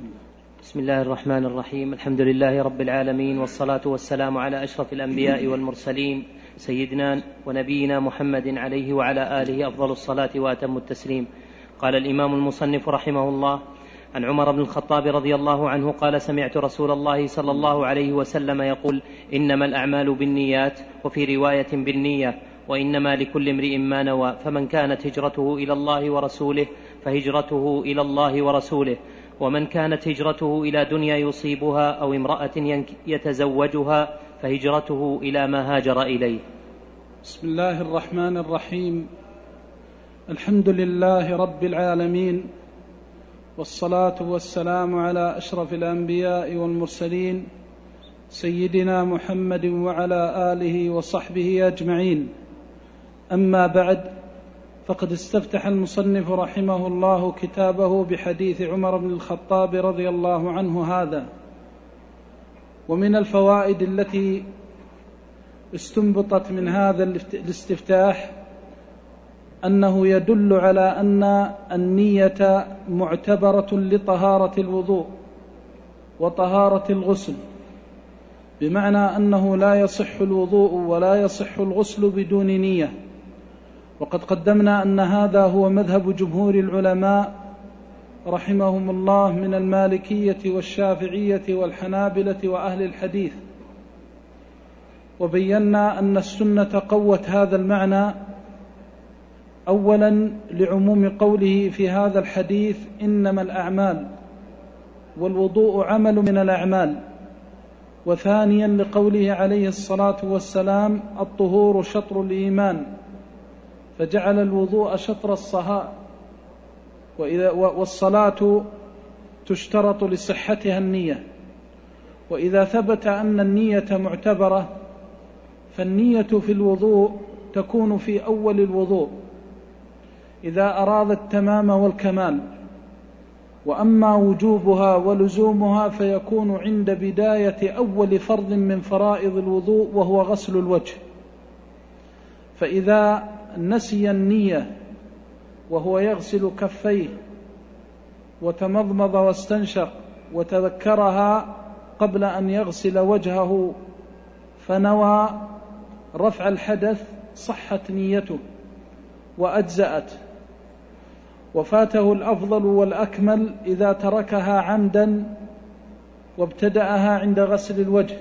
بسم الله الرحمن الرحيم. الحمد لله رب العالمين، والصلاة والسلام على أشرف الأنبياء والمرسلين، سيدنا ونبينا محمد عليه وعلى آله أفضل الصلاة وأتم التسليم. قال الإمام المصنف رحمه الله: عن عمر بن الخطاب رضي الله عنه قال: سمعت رسول الله صلى الله عليه وسلم يقول: إنما الأعمال بالنيات، وفي رواية بالنية، وإنما لكل امرئ ما نوى، فمن كانت هجرته إلى الله ورسوله فهجرته إلى الله ورسوله، ومن كانت هجرته إلى دنيا يصيبها أو امرأة يتزوجها فهجرته إلى ما هاجر إليه. بسم الله الرحمن الرحيم. الحمد لله رب العالمين، والصلاة والسلام على أشرف الأنبياء والمرسلين، سيدنا محمد وعلى آله وصحبه أجمعين. أما بعد، فقد استفتح المصنف رحمه الله كتابه بحديث عمر بن الخطاب رضي الله عنه هذا. ومن الفوائد التي استنبطت من هذا الاستفتاح أنه يدل على أن النية معتبرة لطهارة الوضوء وطهارة الغسل، بمعنى أنه لا يصح الوضوء ولا يصح الغسل بدون نية. وقد قدمنا أن هذا هو مذهب جمهور العلماء رحمهم الله من المالكية والشافعية والحنابلة وأهل الحديث، وبينا أن السنة قوت هذا المعنى، أولا لعموم قوله في هذا الحديث: إنما الأعمال، والوضوء عمل من الأعمال، وثانيا لقوله عليه الصلاة والسلام: الطهور شطر الإيمان، فجعل الوضوء شطر الصلاة، والصلاة تشترط لصحتها النية. وإذا ثبت أن النية معتبرة، فالنية في الوضوء تكون في أول الوضوء إذا أراد التمام والكمال، وأما وجوبها ولزومها فيكون عند بداية أول فرض من فرائض الوضوء، وهو غسل الوجه. فإذا نسي النية وهو يغسل كفيه وتمضمض واستنشق وتذكرها قبل أن يغسل وجهه فنوى رفع الحدث، صحت نيته وأجزأت. وفاته الأفضل والأكمل إذا تركها عمدا وابتدأها عند غسل الوجه.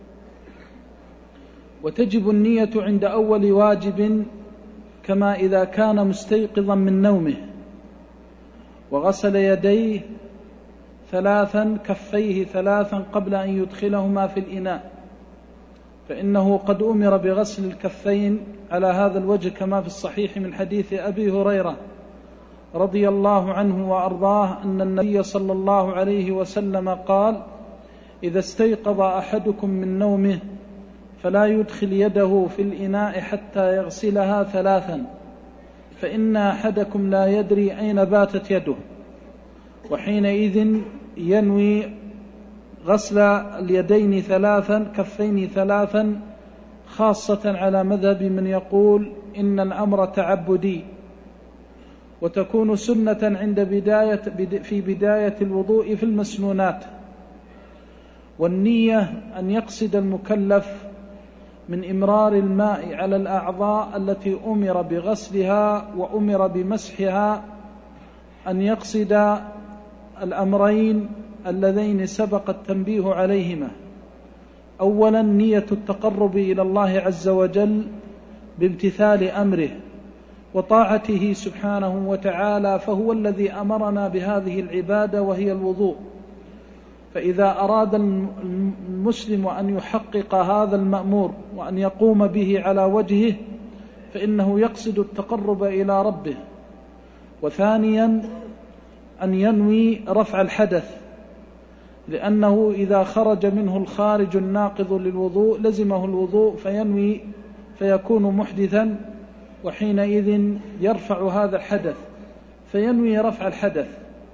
وتجب النية عند أول واجب، كما إذا كان مستيقظا من نومه وغسل يديه ثلاثا، كفيه ثلاثا قبل أن يدخلهما في الإناء، فإنه قد أمر بغسل الكفين على هذا الوجه، كما في الصحيح من حديث أبي هريرة رضي الله عنه وأرضاه أن النبي صلى الله عليه وسلم قال: إذا استيقظ أحدكم من نومه فلا يدخل يده في الإناء حتى يغسلها ثلاثا، فإن أحدكم لا يدري أين باتت يده، وحينئذ ينوي غسل اليدين ثلاثا، كفين ثلاثا، خاصة على مذهب من يقول إن الأمر تعبدي، وتكون سنة في بداية الوضوء في المسنونات. والنية أن يقصد المكلف من إمرار الماء على الأعضاء التي أمر بغسلها وأمر بمسحها، أن يقصد الأمرين اللذين سبق التنبيه عليهما: أولا نية التقرب إلى الله عز وجل بامتثال أمره وطاعته سبحانه وتعالى، فهو الذي أمرنا بهذه العبادة وهي الوضوء. فإذا أراد المسلم أن يحقق هذا المأمور وأن يقوم به على وجهه، فإنه يقصد التقرب إلى ربه. وثانيا أن ينوي رفع الحدث، لأنه إذا خرج منه الخارج الناقض للوضوء لزمه الوضوء فينوي فيكون محدثا، وحينئذ يرفع هذا الحدث فينوي رفع الحدث.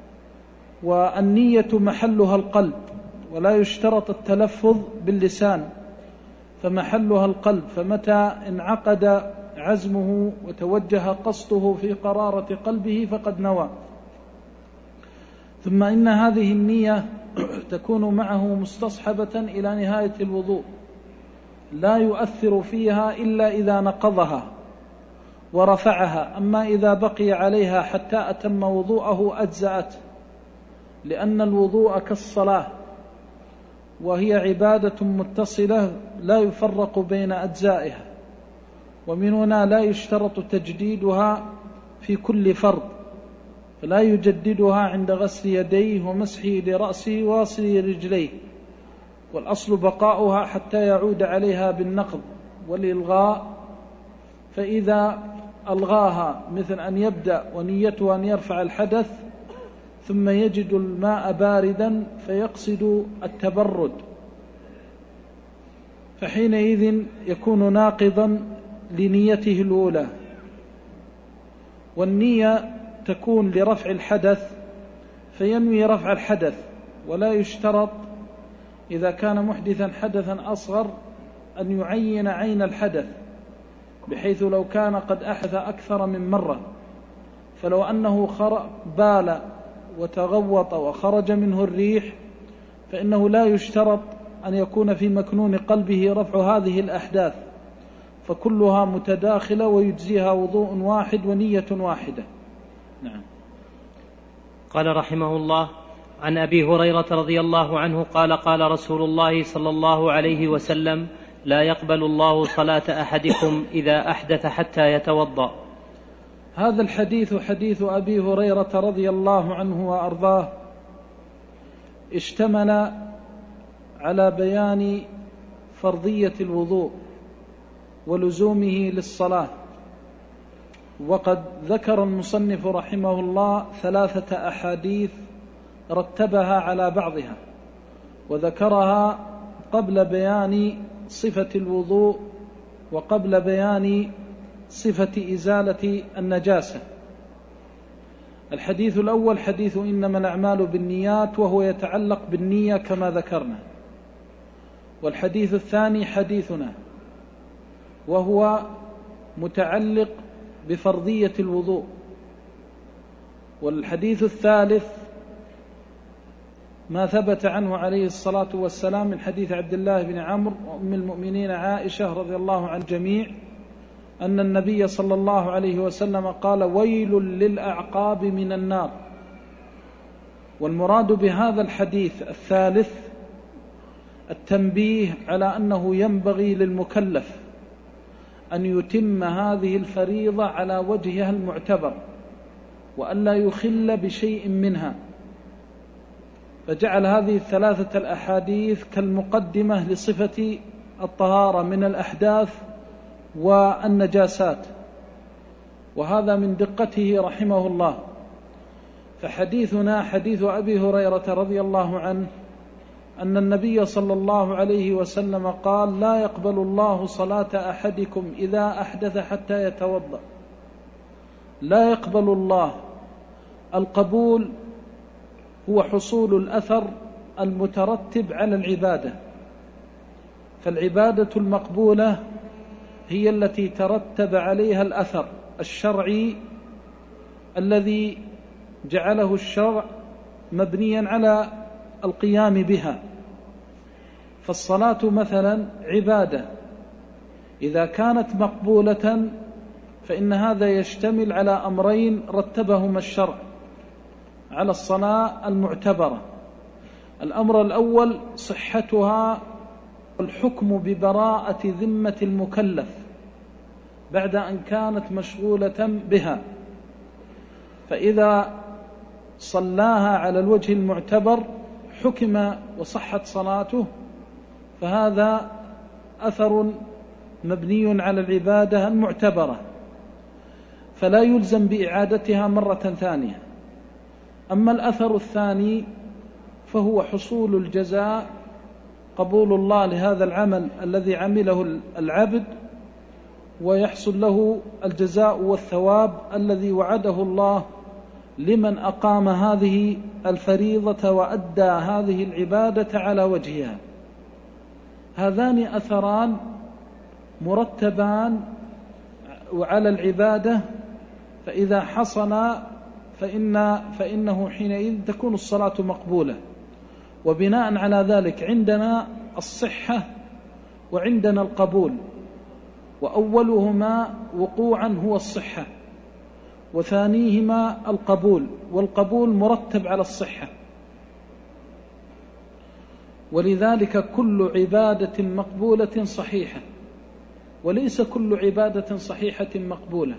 والنية محلها القلب، ولا يشترط التلفظ باللسان، فمحلها القلب، فمتى انعقد عزمه وتوجه قصده في قرارة قلبه فقد نوى. ثم إن هذه النية تكون معه مستصحبة إلى نهاية الوضوء، لا يؤثر فيها إلا إذا نقضها ورفعها، أما إذا بقي عليها حتى أتم وضوءه أجزأت، لأن الوضوء كالصلاة وهي عبادة متصلة لا يفرق بين أجزائها، ومن هنا لا يشترط تجديدها في كل فرض، فلا يجددها عند غسل يديه ومسحه لرأسه وغسل رجليه، والأصل بقاؤها حتى يعود عليها بالنقض والإلغاء. فإذا ألغاها مثل أن يبدأ ونيته أن يرفع الحدث ثم يجد الماء باردا فيقصد التبرد، فحينئذ يكون ناقضا لنيته الأولى. والنية تكون لرفع الحدث فينوي رفع الحدث، ولا يشترط إذا كان محدثا حدثا أصغر أن يعين عين الحدث، بحيث لو كان قد أحدث أكثر من مرة، فلو أنه بال وتغوط وخرج منه الريح فإنه لا يشترط أن يكون في مكنون قلبه رفع هذه الأحداث، فكلها متداخلة ويجزيها وضوء واحد ونية واحدة. نعم. قال رحمه الله: عن أبي هريرة رضي الله عنه قال: قال رسول الله صلى الله عليه وسلم: لا يقبل الله صلاة أحدكم إذا أحدث حتى يتوضأ. هذا الحديث حديث أبي هريرة رضي الله عنه وأرضاه، اشتمل على بيان فرضية الوضوء ولزومه للصلاة، وقد ذكر المصنف رحمه الله 3 أحاديث رتبها على بعضها، وذكرها قبل بيان صفة الوضوء وقبل بيان صفة إزالة النجاسة. الحديث الأول حديث إنما الأعمال بالنيات، وهو يتعلق بالنية كما ذكرنا. والحديث الثاني حديثنا، وهو متعلق بفرضية الوضوء. والحديث الثالث ما ثبت عنه عليه الصلاة والسلام من حديث عبد الله بن عمرو وأم المؤمنين عائشة رضي الله عن الجميع أن النبي صلى الله عليه وسلم قال: ويل للأعقاب من النار. والمراد بهذا الحديث الثالث التنبيه على أنه ينبغي للمكلف أن يتم هذه الفريضة على وجهها المعتبر، وأن لا يخل بشيء منها، فجعل هذه 3 الأحاديث كالمقدمة لصفة الطهارة من الأحداث والنجاسات، وهذا من دقته رحمه الله. فحديثنا حديث أبي هريرة رضي الله عنه أن النبي صلى الله عليه وسلم قال: لا يقبل الله صلاة أحدكم إذا أحدث حتى يتوضأ. لا يقبل الله، القبول هو حصول الأثر المترتب على العبادة، فالعبادة المقبولة هي التي ترتب عليها الأثر الشرعي الذي جعله الشرع مبنيا على القيام بها. فالصلاة مثلا عبادة، إذا كانت مقبولة فإن هذا يشتمل على أمرين رتبهما الشرع على الصلاة المعتبرة. الأمر الأول صحتها والحكم ببراءة ذمة المكلف بعد أن كانت مشغولة بها، فإذا صلاها على الوجه المعتبر حكم وصحت صلاته، فهذا أثر مبني على العبادة المعتبرة، فلا يلزم بإعادتها مرة ثانية. أما الأثر الثاني فهو حصول الجزاء، قبول الله لهذا العمل الذي عمله العبد، ويحصل له الجزاء والثواب الذي وعده الله لمن أقام هذه الفريضة وأدى هذه العبادة على وجهها. هذان أثران مرتبان على العبادة، فإذا حصل فإنه حينئذ تكون الصلاة مقبولة. وبناء على ذلك عندنا الصحة وعندنا القبول، وأولهما وقوعا هو الصحة، وثانيهما القبول، والقبول مرتب على الصحة. ولذلك كل عبادة مقبولة صحيحة، وليس كل عبادة صحيحة مقبولة.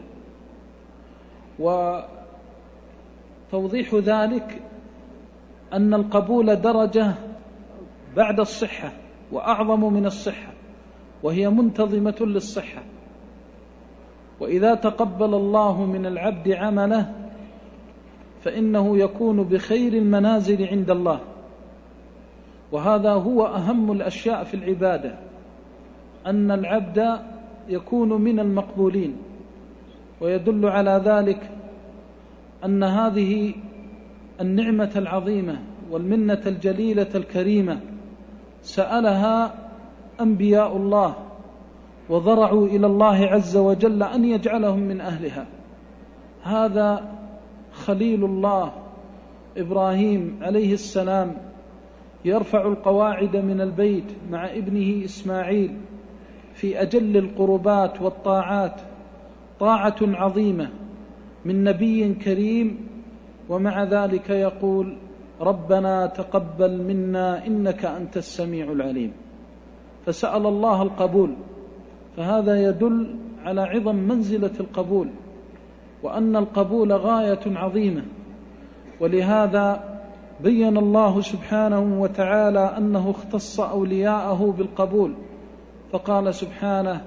وتوضيح ذلك أن القبول درجة بعد الصحة وأعظم من الصحة، وهي منتظمة للصحة. وإذا تقبل الله من العبد عمله فإنه يكون بخير المنازل عند الله، وهذا هو أهم الأشياء في العبادة، أن العبد يكون من المقبولين. ويدل على ذلك أن هذه النعمة العظيمة والمنة الجليلة الكريمة سألها أنبياء الله وضرعوا إلى الله عز وجل أن يجعلهم من أهلها. هذا خليل الله إبراهيم عليه السلام يرفع القواعد من البيت مع ابنه إسماعيل في أجل القربات والطاعات، طاعة عظيمة من نبي كريم، ومع ذلك يقول ربنا تقبل منا إنك أنت السميع العليم، فسأل الله القبول. فهذا يدل على عظم منزلة القبول، وأن القبول غاية عظيمة. ولهذا بين الله سبحانه وتعالى أنه اختص أولياءه بالقبول، فقال سبحانه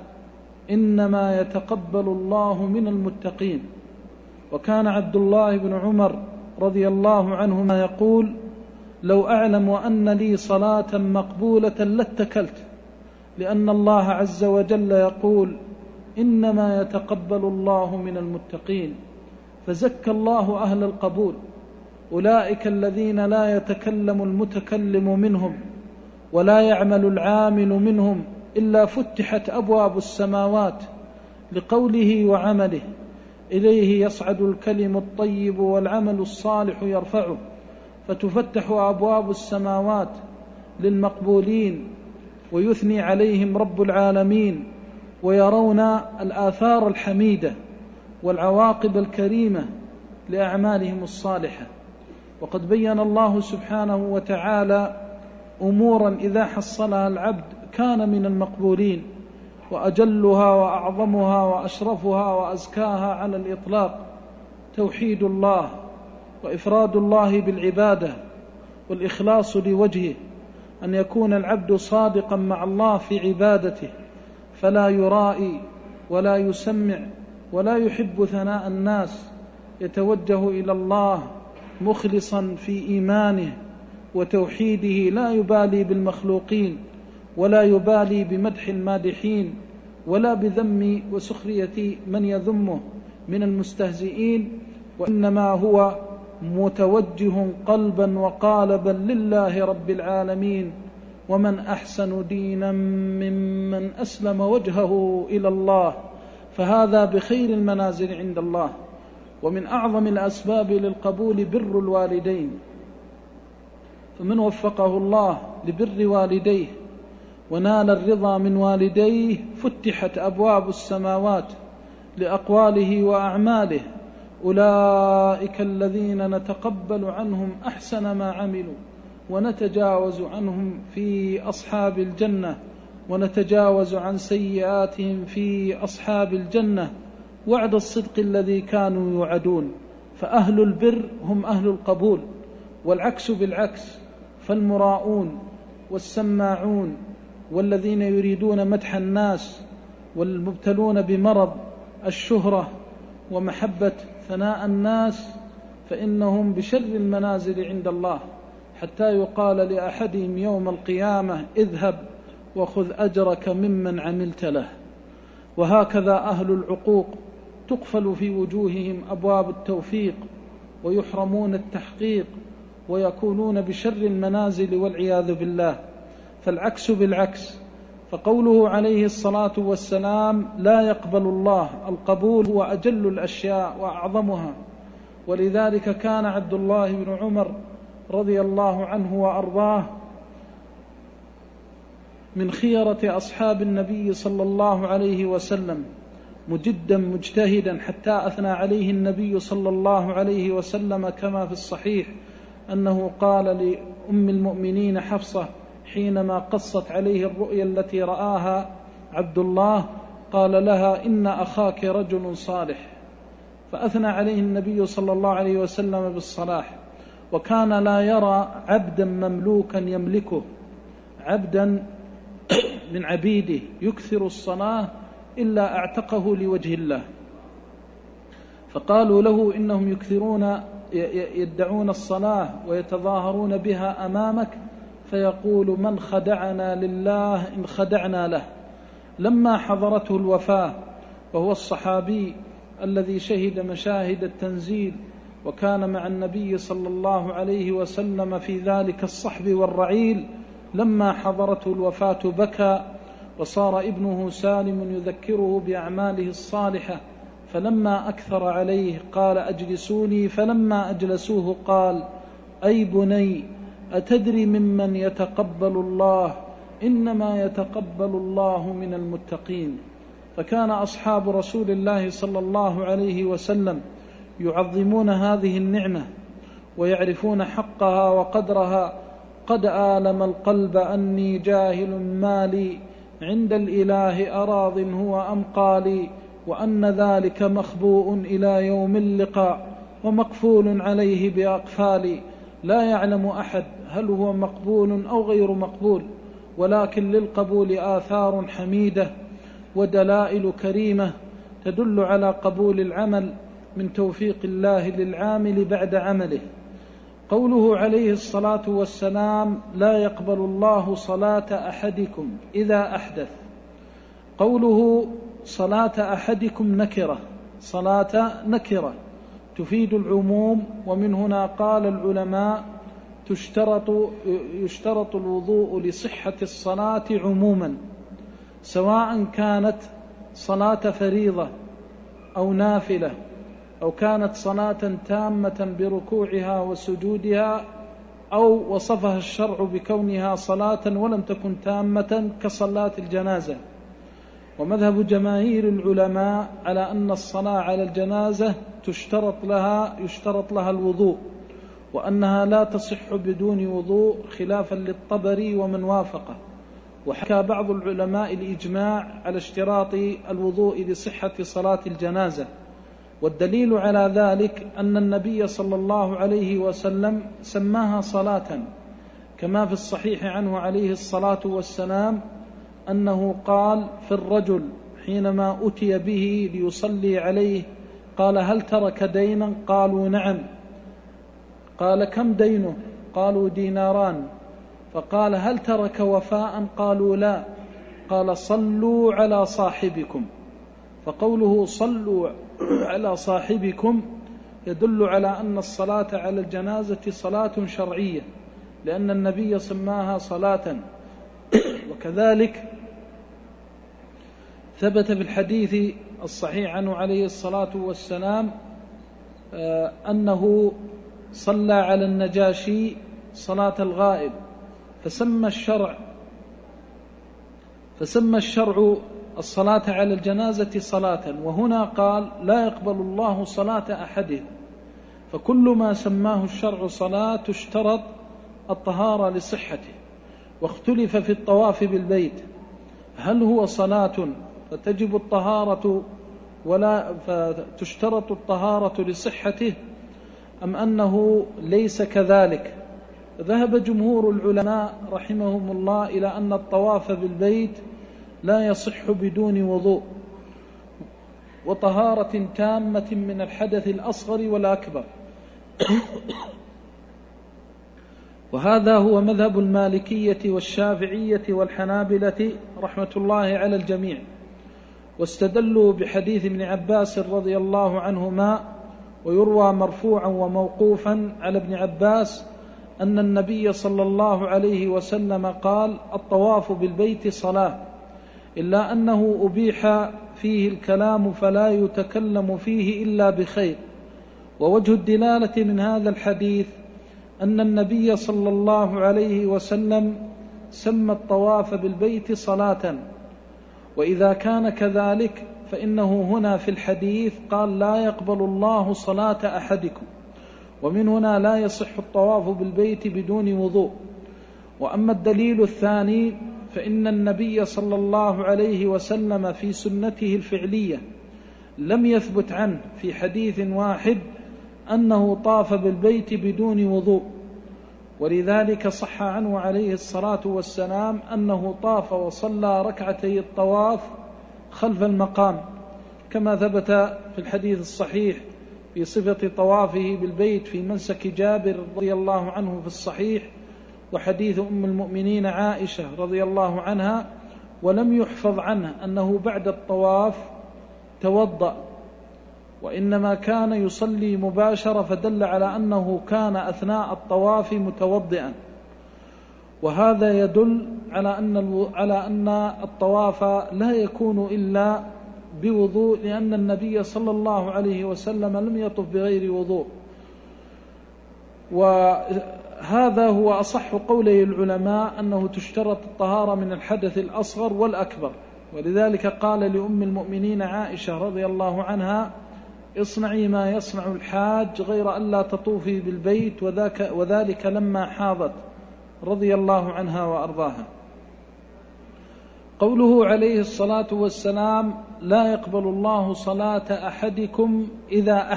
إنما يتقبل الله من المتقين. وكان عبد الله بن عمر رضي الله عنهما يقول لو أعلم أن لي صلاة مقبولة لاتكلت، لأن الله عز وجل يقول إنما يتقبل الله من المتقين، فزكى الله أهل القبول. أولئك الذين لا يتكلم المتكلم منهم ولا يعمل العامل منهم إلا فتحت أبواب السماوات لقوله وعمله، إليه يصعد الكلم الطيب والعمل الصالح يرفعه، فتفتح أبواب السماوات للمقبولين ويثني عليهم رب العالمين، ويرون الآثار الحميدة والعواقب الكريمة لأعمالهم الصالحة. وقد بين الله سبحانه وتعالى أمورا إذا حصلها العبد كان من المقبولين، وأجلها وأعظمها وأشرفها وأزكاها على الإطلاق توحيد الله وإفراد الله بالعبادة والإخلاص لوجهه، أن يكون العبد صادقا مع الله في عبادته، فلا يرائي ولا يسمع ولا يحب ثناء الناس، يتوجه إلى الله مخلصا في إيمانه وتوحيده، لا يبالي بالمخلوقين ولا يبالي بمدح المادحين ولا بذم وسخرية من يذمه من المستهزئين، وإنما هو متوجه قلبا وقالبا لله رب العالمين. ومن أحسن دينا ممن أسلم وجهه إلى الله، فهذا بخير المنازل عند الله. ومن أعظم الأسباب للقبول بر الوالدين، فمن وفقه الله لبر والديه ونال الرضا من والديه فتحت أبواب السماوات لأقواله وأعماله، أولئك الذين نتقبل عنهم أحسن ما عملوا ونتجاوز عنهم في أصحاب الجنة، ونتجاوز عن سيئاتهم في أصحاب الجنة وعد الصدق الذي كانوا يوعدون. فأهل البر هم أهل القبول، والعكس بالعكس، فالمراؤون والسماعون والذين يريدون مدح الناس والمبتلون بمرض الشهرة ومحبة ثناء الناس فإنهم بشر المنازل عند الله، حتى يقال لأحدهم يوم القيامة اذهب وخذ أجرك ممن عملت له. وهكذا أهل العقوق تقفل في وجوههم أبواب التوفيق ويحرمون التحقيق ويكونون بشر المنازل والعياذ بالله. فالعكس بالعكس، فقوله عليه الصلاة والسلام لا يقبل الله، القبول هو أجل الأشياء وأعظمها، ولذلك كان عبد الله بن عمر رضي الله عنه وأرضاه من خيرة أصحاب النبي صلى الله عليه وسلم، مجدا مجتهدا، حتى أثنى عليه النبي صلى الله عليه وسلم كما في الصحيح أنه قال لأم المؤمنين حفصة حينما قصت عليه الرؤيا التي رآها عبد الله، قال لها: إن أخاك رجل صالح. فأثنى عليه النبي صلى الله عليه وسلم بالصلاح. وكان لا يرى عبدا مملوكا يملكه، عبدا من عبيده يكثر الصلاة إلا اعتقه لوجه الله. فقالوا له: إنهم يدعون الصلاة ويتظاهرون بها أمامك، فيقول: من خدعنا لله إن خدعنا له. لما حضرته الوفاة، وهو الصحابي الذي شهد مشاهد التنزيل وكان مع النبي صلى الله عليه وسلم في ذلك الصحب والرعيل، لما حضرته الوفاة بكى، وصار ابنه سالم يذكره بأعماله الصالحة، فلما أكثر عليه قال: أجلسوني. فلما أجلسوه قال: أي بني، أتدري ممن يتقبل الله؟ إنما يتقبل الله من المتقين. فكان أصحاب رسول الله صلى الله عليه وسلم يعظمون هذه النعمة ويعرفون حقها وقدرها. قد آلم القلب أني جاهل مالي، عند الإله أراض هو أم قالي، وأن ذلك مخبوء إلى يوم اللقاء، ومقفول عليه بأقفالي. لا يعلم أحد هل هو مقبول أو غير مقبول، ولكن للقبول آثار حميدة ودلائل كريمة تدل على قبول العمل من توفيق الله للعامل بعد عمله. قوله عليه الصلاة والسلام: لا يقبل الله صلاة أحدكم إذا أحدث. قوله صلاة أحدكم نكرة، صلاة نكرة تفيد العموم، ومن هنا قال العلماء: يشترط الوضوء لصحة الصلاة عموما، سواء كانت صلاة فريضة أو نافلة، أو كانت صلاة تامة بركوعها وسجودها، أو وصفها الشرع بكونها صلاة ولم تكن تامة كصلاة الجنازة. ومذهب جماهير العلماء على أن الصلاة على الجنازة يشترط لها الوضوء، وأنها لا تصح بدون وضوء، خلافا للطبري ومن وافقه. وحكى بعض العلماء الإجماع على اشتراط الوضوء لصحة صلاة الجنازة، والدليل على ذلك أن النبي صلى الله عليه وسلم سماها صلاة، كما في الصحيح عنه عليه الصلاة والسلام أنه قال في الرجل حينما أتي به ليصلي عليه، قال: هل ترك دينا؟ قالوا: نعم. قال: كم دينه؟ قالوا: 2 دينار. فقال: هل ترك وفاء؟ قالوا: لا. قال: صلوا على صاحبكم. فقوله صلوا على صاحبكم يدل على أن الصلاة على الجنازة صلاة شرعية، لأن النبي سماها صلاة. وكذلك ثبت في الحديث الصحيح عنه عليه الصلاة والسلام أنه صلى على النجاشي صلاة الغائب، فسمى الشرع الصلاة على الجنازة صلاة. وهنا قال: لا يقبل الله صلاة أحد. فكل ما سماه الشرع صلاة تشترط الطهارة لصحته. واختلف في الطواف بالبيت، هل هو صلاة فتجب الطهارة فتشترط الطهارة لصحته، أم أنه ليس كذلك؟ ذهب جمهور العلماء رحمهم الله إلى أن الطواف بالبيت لا يصح بدون وضوء وطهارة تامة من الحدث الأصغر والأكبر. وهذا هو مذهب المالكية والشافعية والحنابلة رحمة الله على الجميع. واستدلوا بحديث ابن عباس رضي الله عنهما، ويروى مرفوعا وموقوفا على ابن عباس أن النبي صلى الله عليه وسلم قال: الطواف بالبيت صلاة، إلا أنه أبيح فيه الكلام فلا يتكلم فيه إلا بخير، ووجه الدلالة من هذا الحديث أن النبي صلى الله عليه وسلم سمى الطواف بالبيت صلاة، وإذا كان كذلك فإنه هنا في الحديث قال لا يقبل الله صلاة أحدكم، ومن هنا لا يصح الطواف بالبيت بدون وضوء. وأما الدليل الثاني فإن النبي صلى الله عليه وسلم في سنته الفعلية لم يثبت عنه في حديث واحد أنه طاف بالبيت بدون وضوء، ولذلك صح عنه عليه الصلاة والسلام أنه طاف وصلى ركعتي الطواف خلف المقام، كما ثبت في الحديث الصحيح في صفة طوافه بالبيت في منسك جابر رضي الله عنه في الصحيح، وحديث أم المؤمنين عائشة رضي الله عنها. ولم يحفظ عنه أنه بعد الطواف توضأ، وإنما كان يصلي مباشرة، فدل على أنه كان أثناء الطواف متوضئا، وهذا يدل على أن الطواف لا يكون إلا بوضوء، لأن النبي صلى الله عليه وسلم لم يطف بغير وضوء. وهذا هو أصح قولي العلماء أنه تشترط الطهارة من الحدث الأصغر والأكبر، ولذلك قال لأم المؤمنين عائشة رضي الله عنها اصنعي ما يصنع الحاج غير أن لا تطوفي بالبيت، وذلك لما حاضت رضي الله عنها وأرضاها. قوله عليه الصلاة والسلام لا يقبل الله صلاة أحدكم إذا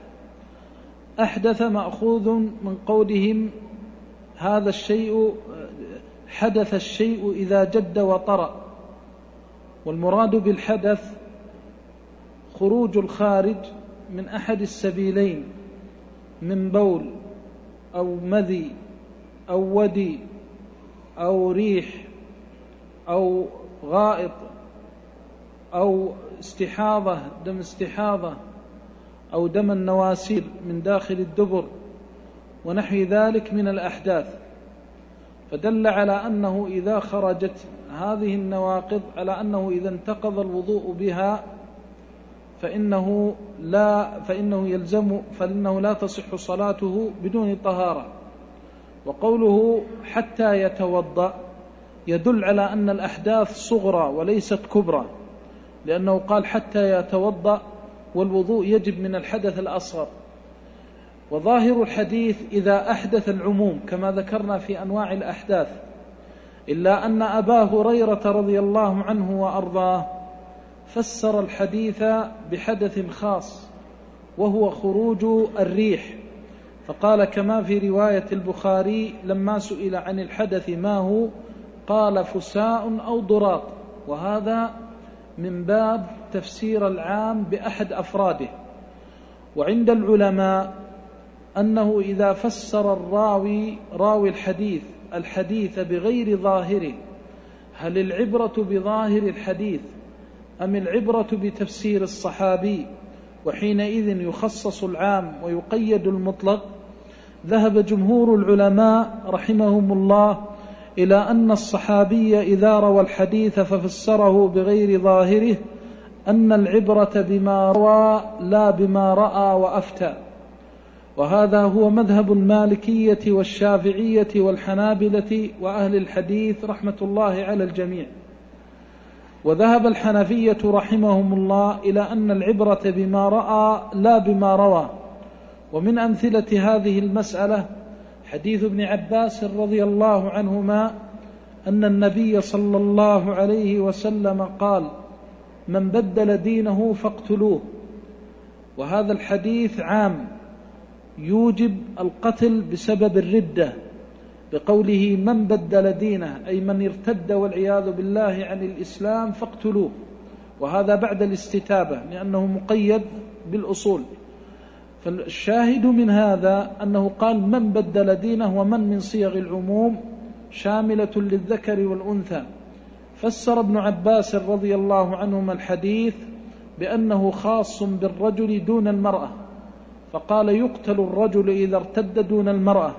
أحدث مأخوذ من قولهم هذا الشيء حدث الشيء إذا جد وطرأ، والمراد بالحدث خروج الخارج من أحد السبيلين من بول أو مذي أو ودي أو ريح أو غائط أو استحاضة دم استحاضة أو دم النواسير من داخل الدبر ونحو ذلك من الأحداث، فدل على أنه إذا خرجت هذه النواقض على أنه إذا انتقض الوضوء بها فإنه لا تصح صلاته بدون طهارة. وقوله حتى يتوضأ يدل على أن الأحداث صغرى وليست كبرى، لأنه قال حتى يتوضأ والوضوء يجب من الحدث الأصغر. وظاهر الحديث إذا أحدث العموم كما ذكرنا في أنواع الأحداث، إلا أن أبا هريرة رضي الله عنه وأرضاه فسر الحديث بحدث خاص وهو خروج الريح، فقال كما في رواية البخاري لما سئل عن الحدث ما هو قال فساء أو ضراط، وهذا من باب تفسير العام بأحد أفراده. وعند العلماء أنه إذا فسر راوي الحديث بغير ظاهره، هل العبرة بظاهر الحديث أم العبرة بتفسير الصحابي؟ وحينئذ يخصص العام ويقيد المطلق. ذهب جمهور العلماء رحمهم الله إلى أن الصحابي إذا روى الحديث ففسره بغير ظاهره أن العبرة بما روى لا بما رأى وأفتى، وهذا هو مذهب المالكية والشافعية والحنابلة وأهل الحديث رحمة الله على الجميع. وذهب الحنفية رحمهم الله إلى أن العبرة بما رأى لا بما روى. ومن أمثلة هذه المسألة حديث ابن عباس رضي الله عنهما أن النبي صلى الله عليه وسلم قال من بدل دينه فاقتلوه، وهذا الحديث عام يوجب القتل بسبب الردة، بقوله من بدل دينه أي من ارتد والعياذ بالله عن الإسلام فاقتلوه، وهذا بعد الاستتابة لأنه مقيد بالأصول. فالشاهد من هذا أنه قال من بدل دينه، ومن من صيغ العموم شاملة للذكر والأنثى. فسر ابن عباس رضي الله عنهما الحديث بأنه خاص بالرجل دون المرأة، فقال يقتل الرجل إذا ارتد دون المرأة.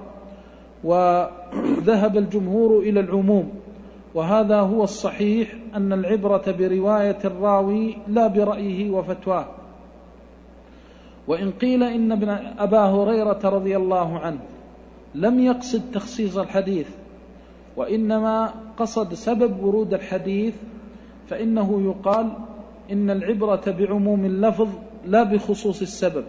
وذهب الجمهور إلى العموم، وهذا هو الصحيح أن العبرة برواية الراوي لا برأيه وفتواه. وإن قيل إن أبا هريرة رضي الله عنه لم يقصد تخصيص الحديث وإنما قصد سبب ورود الحديث، فإنه يقال إن العبرة بعموم اللفظ لا بخصوص السبب.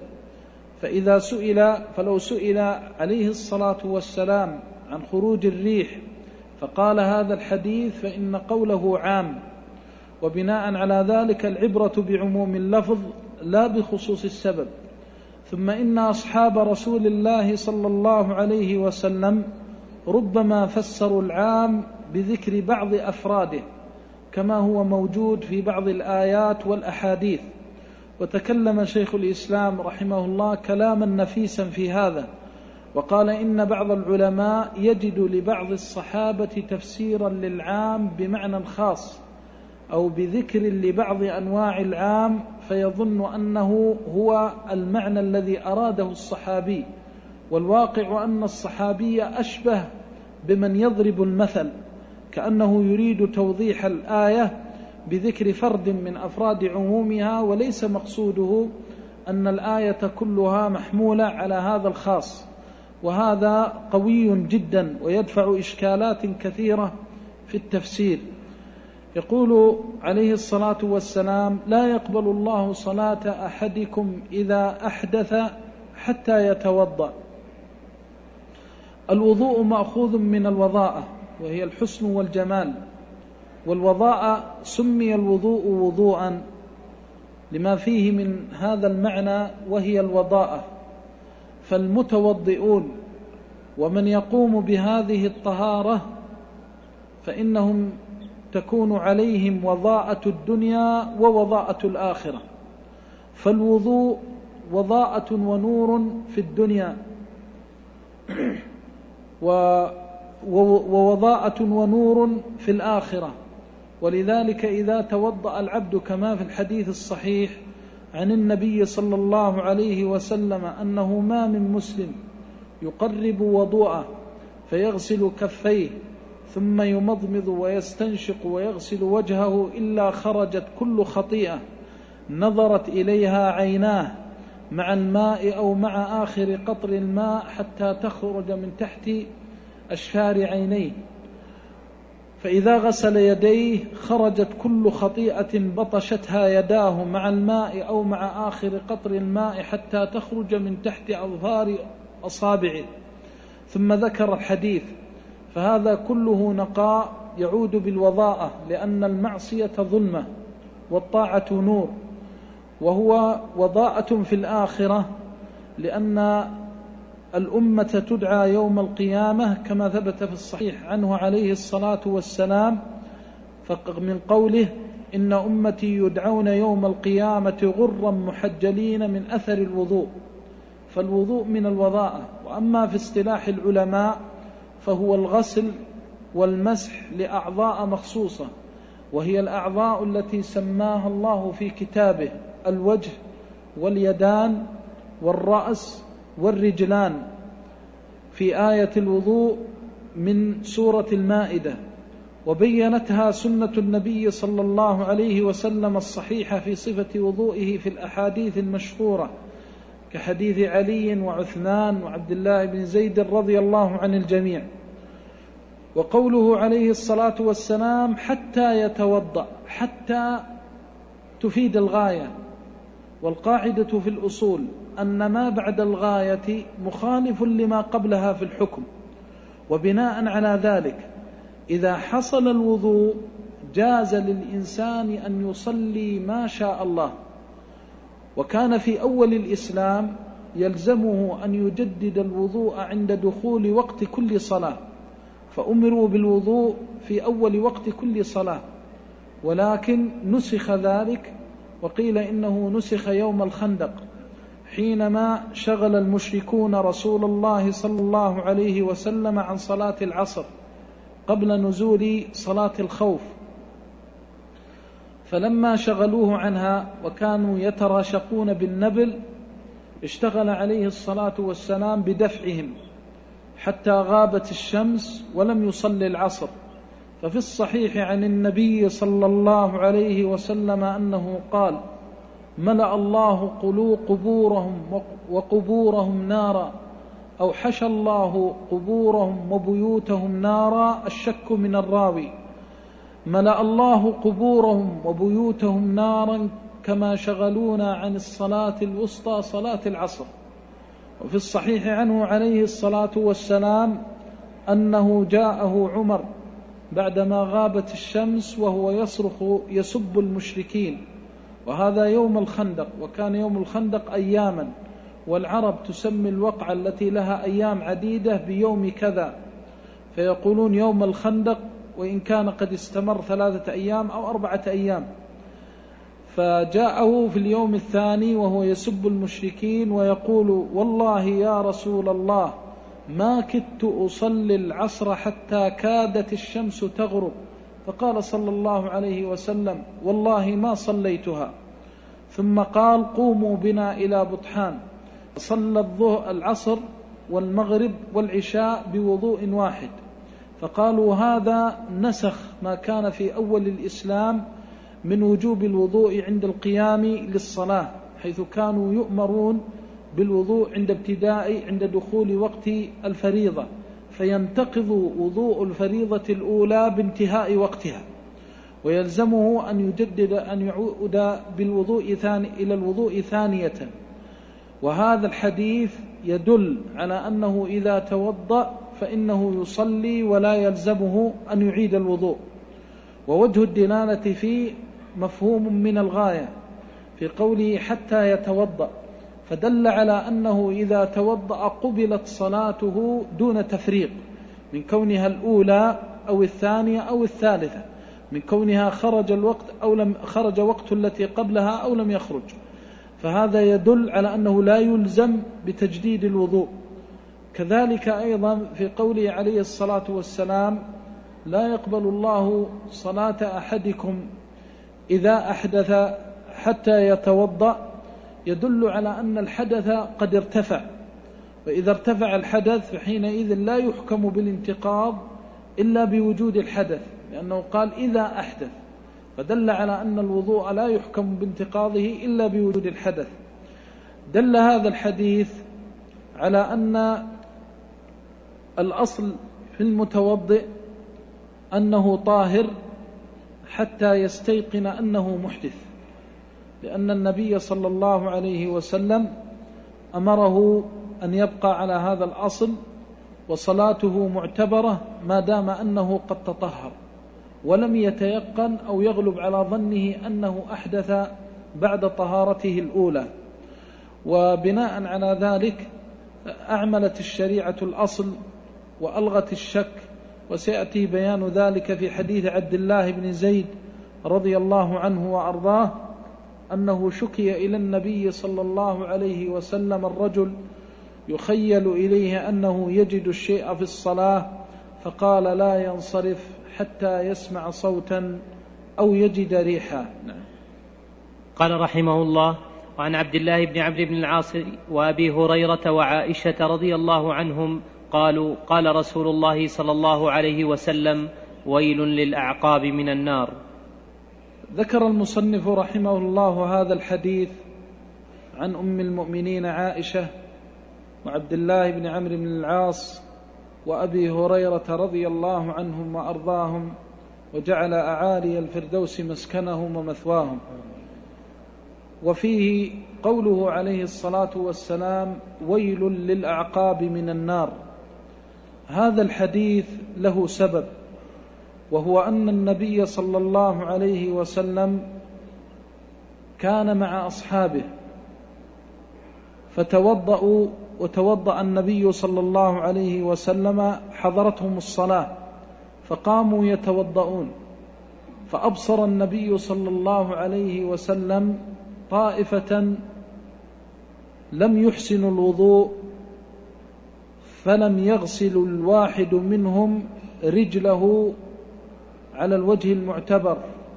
فلو سئل عليه الصلاة والسلام عن خروج الريح فقال هذا الحديث فإن قوله عام، وبناء على ذلك العبرة بعموم اللفظ لا بخصوص السبب. ثم إن أصحاب رسول الله صلى الله عليه وسلم ربما فسروا العام بذكر بعض أفراده كما هو موجود في بعض الآيات والأحاديث. وتكلم شيخ الإسلام رحمه الله كلاما نفيسا في هذا، وقال إن بعض العلماء يجد لبعض الصحابة تفسيرا للعام بمعنى خاص أو بذكر لبعض أنواع العام فيظن أنه هو المعنى الذي أراده الصحابي، والواقع أن الصحابي أشبه بمن يضرب المثل، كأنه يريد توضيح الآية بذكر فرد من أفراد عمومها، وليس مقصوده أن الآية كلها محمولة على هذا الخاص. وهذا قوي جدا ويدفع إشكالات كثيرة في التفسير. يقول عليه الصلاة والسلام لا يقبل الله صلاة أحدكم إذا أحدث حتى يتوضأ. الوضوء مأخوذ من الوضاءة وهي الحسن والجمال، والوضاءة سمي الوضوء وضوءا لما فيه من هذا المعنى وهي الوضاءة. فالمتوضئون ومن يقوم بهذه الطهارة فإنهم تكون عليهم وضاءة الدنيا ووضاءة الآخرة. فالوضوء وضاءة ونور في الدنيا ووضاءة ونور في الآخرة. ولذلك إذا توضأ العبد كما في الحديث الصحيح عن النبي صلى الله عليه وسلم أنه ما من مسلم يقرب وضوءه فيغسل كفيه ثم يمضمض ويستنشق ويغسل وجهه إلا خرجت كل خطيئة نظرت إليها عيناه مع الماء أو مع آخر قطر الماء حتى تخرج من تحت أشفار عينيه. فإذا غسل يديه خرجت كل خطيئة بطشتها يداه مع الماء أو مع آخر قطر الماء حتى تخرج من تحت أظفار أصابعه. ثم ذكر الحديث. فهذا كله نقاء يعود بالوضاءة، لأن المعصية ظلمة والطاعة نور، وهو وضاءة في الآخرة، لأن الأمة تدعى يوم القيامة كما ثبت في الصحيح عنه عليه الصلاة والسلام من قوله إن أمتي يدعون يوم القيامة غرا محجلين من أثر الوضوء. فالوضوء من الوضاءة. وأما في اصطلاح العلماء فهو الغسل والمسح لأعضاء مخصوصة، وهي الأعضاء التي سماها الله في كتابه: الوجه واليدان والرأس والرجلان، في آية الوضوء من سورة المائدة. وبينتها سنة النبي صلى الله عليه وسلم الصحيحة في صفة وضوئه في الأحاديث المشهورة كحديث علي وعثمان وعبد الله بن زيد رضي الله عن الجميع. وقوله عليه الصلاة والسلام حتى يتوضأ، حتى تفيد الغاية. والقاعدة في الأصول أن ما بعد الغاية مخالف لما قبلها في الحكم، وبناء على ذلك إذا حصل الوضوء جاز للإنسان أن يصلي ما شاء الله. وكان في أول الإسلام يلزمه أن يجدد الوضوء عند دخول وقت كل صلاة، فأمروا بالوضوء في أول وقت كل صلاة، ولكن نسخ ذلك، وقيل إنه نسخ يوم الخندق حينما شغل المشركون رسول الله صلى الله عليه وسلم عن صلاة العصر قبل نزول صلاة الخوف، فلما شغلوه عنها وكانوا يتراشقون بالنبل اشتغل عليه الصلاة والسلام بدفعهم حتى غابت الشمس ولم يصلي العصر. ففي الصحيح عن النبي صلى الله عليه وسلم أنه قال: ملأ الله قبورهم وقبورهم نارا، أو حشى الله قبورهم وبيوتهم نارا، الشك من الراوي. ملأ الله قبورهم وبيوتهم نارا كما شغلونا عن الصلاة الوسطى صلاة العصر. وفي الصحيح عنه عليه الصلاة والسلام أنه جاءه عمر بعدما غابت الشمس وهو يصرخ يسب المشركين، وهذا يوم الخندق، وكان يوم الخندق أياما، والعرب تسمي الوقعة التي لها أيام عديدة بيوم كذا، فيقولون يوم الخندق وإن كان قد استمر 3 أيام أو 4 أيام. فجاءه في اليوم الثاني وهو يسب المشركين ويقول: والله يا رسول الله ما كدت أصلي العصر حتى كادت الشمس تغرب. فقال صلى الله عليه وسلم: والله ما صليتها. ثم قال: قوموا بنا إلى بطحان. صلى العصر والمغرب والعشاء بوضوء واحد. فقالوا: هذا نسخ ما كان في أول الإسلام من وجوب الوضوء عند القيام للصلاة، حيث كانوا يؤمرون بالوضوء عند دخول وقت الفريضة، فينتقض وضوء الفريضة الأولى بانتهاء وقتها، ويلزمه أن يعود بالوضوء إلى الوضوء ثانية. وهذا الحديث يدل على أنه إذا توضأ فإنه يصلي ولا يلزمه أن يعيد الوضوء. ووجه الدلالة فيه مفهوم من الغاية في قوله حتى يتوضأ، فدل على أنه إذا توضأ قبلت صلاته دون تفريق، من كونها الأولى أو الثانية أو الثالثة، من كونها خرج وقت التي قبلها أو لم يخرج. فهذا يدل على أنه لا يلزم بتجديد الوضوء. كذلك أيضا في قوله عليه الصلاة والسلام: لا يقبل الله صلاة أحدكم إذا أحدث حتى يتوضأ، يدل على أن الحدث قد ارتفع، وإذا ارتفع الحدث فحينئذ لا يحكم بالانتقاض إلا بوجود الحدث، لأنه قال إذا أحدث، فدل على أن الوضوء لا يحكم بانتقاضه إلا بوجود الحدث. دل هذا الحديث على أن الأصل في المتوضئ أنه طاهر حتى يستيقن أنه محدث، لأن النبي صلى الله عليه وسلم أمره أن يبقى على هذا الأصل، وصلاته معتبرة ما دام أنه قد تطهر ولم يتيقن أو يغلب على ظنه أنه أحدث بعد طهارته الأولى. وبناء على ذلك أعملت الشريعة الأصل وألغت الشك، وسيأتي بيان ذلك في حديث عبد الله بن زيد رضي الله عنه وأرضاه أنه شكي إلى النبي صلى الله عليه وسلم الرجل يخيل إليه أنه يجد الشيء في الصلاة، فقال: لا ينصرف حتى يسمع صوتا أو يجد ريحا. قال رحمه الله: وعن عبد الله بن عمرو بن العاص وأبي هريرة وعائشة رضي الله عنهم قالوا: قال رسول الله صلى الله عليه وسلم: ويل للأعقاب من النار. ذكر المصنف رحمه الله هذا الحديث عن أم المؤمنين عائشة وعبد الله بن عمرو بن العاص وأبي هريرة رضي الله عنهم وأرضاهم، وجعل أعالي الفردوس مسكنهم ومثواهم. وفيه قوله عليه الصلاة والسلام: ويل للأعقاب من النار. هذا الحديث له سبب، وهو أن النبي صلى الله عليه وسلم كان مع أصحابه فتوضأوا، وتوضأ النبي صلى الله عليه وسلم، حضرتهم الصلاة فقاموا يتوضؤون، فأبصر النبي صلى الله عليه وسلم طائفة لم يحسنوا الوضوء، فلم يغسل الواحد منهم رجله على الوجه المعتبر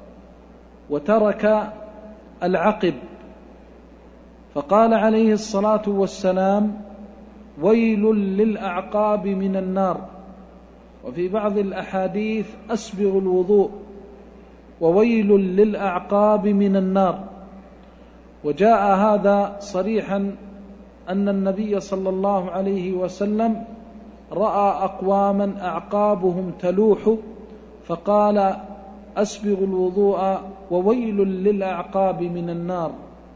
وترك العقب، فقال عليه الصلاة والسلام: ويل للأعقاب من النار. وفي بعض الأحاديث: أسبغ الوضوء، وويل للأعقاب من النار. وجاء هذا صريحا أن النبي صلى الله عليه وسلم رأى أقواما أعقابهم تلوح فقال أسبغ الوضوء وويل للأعقاب من النار.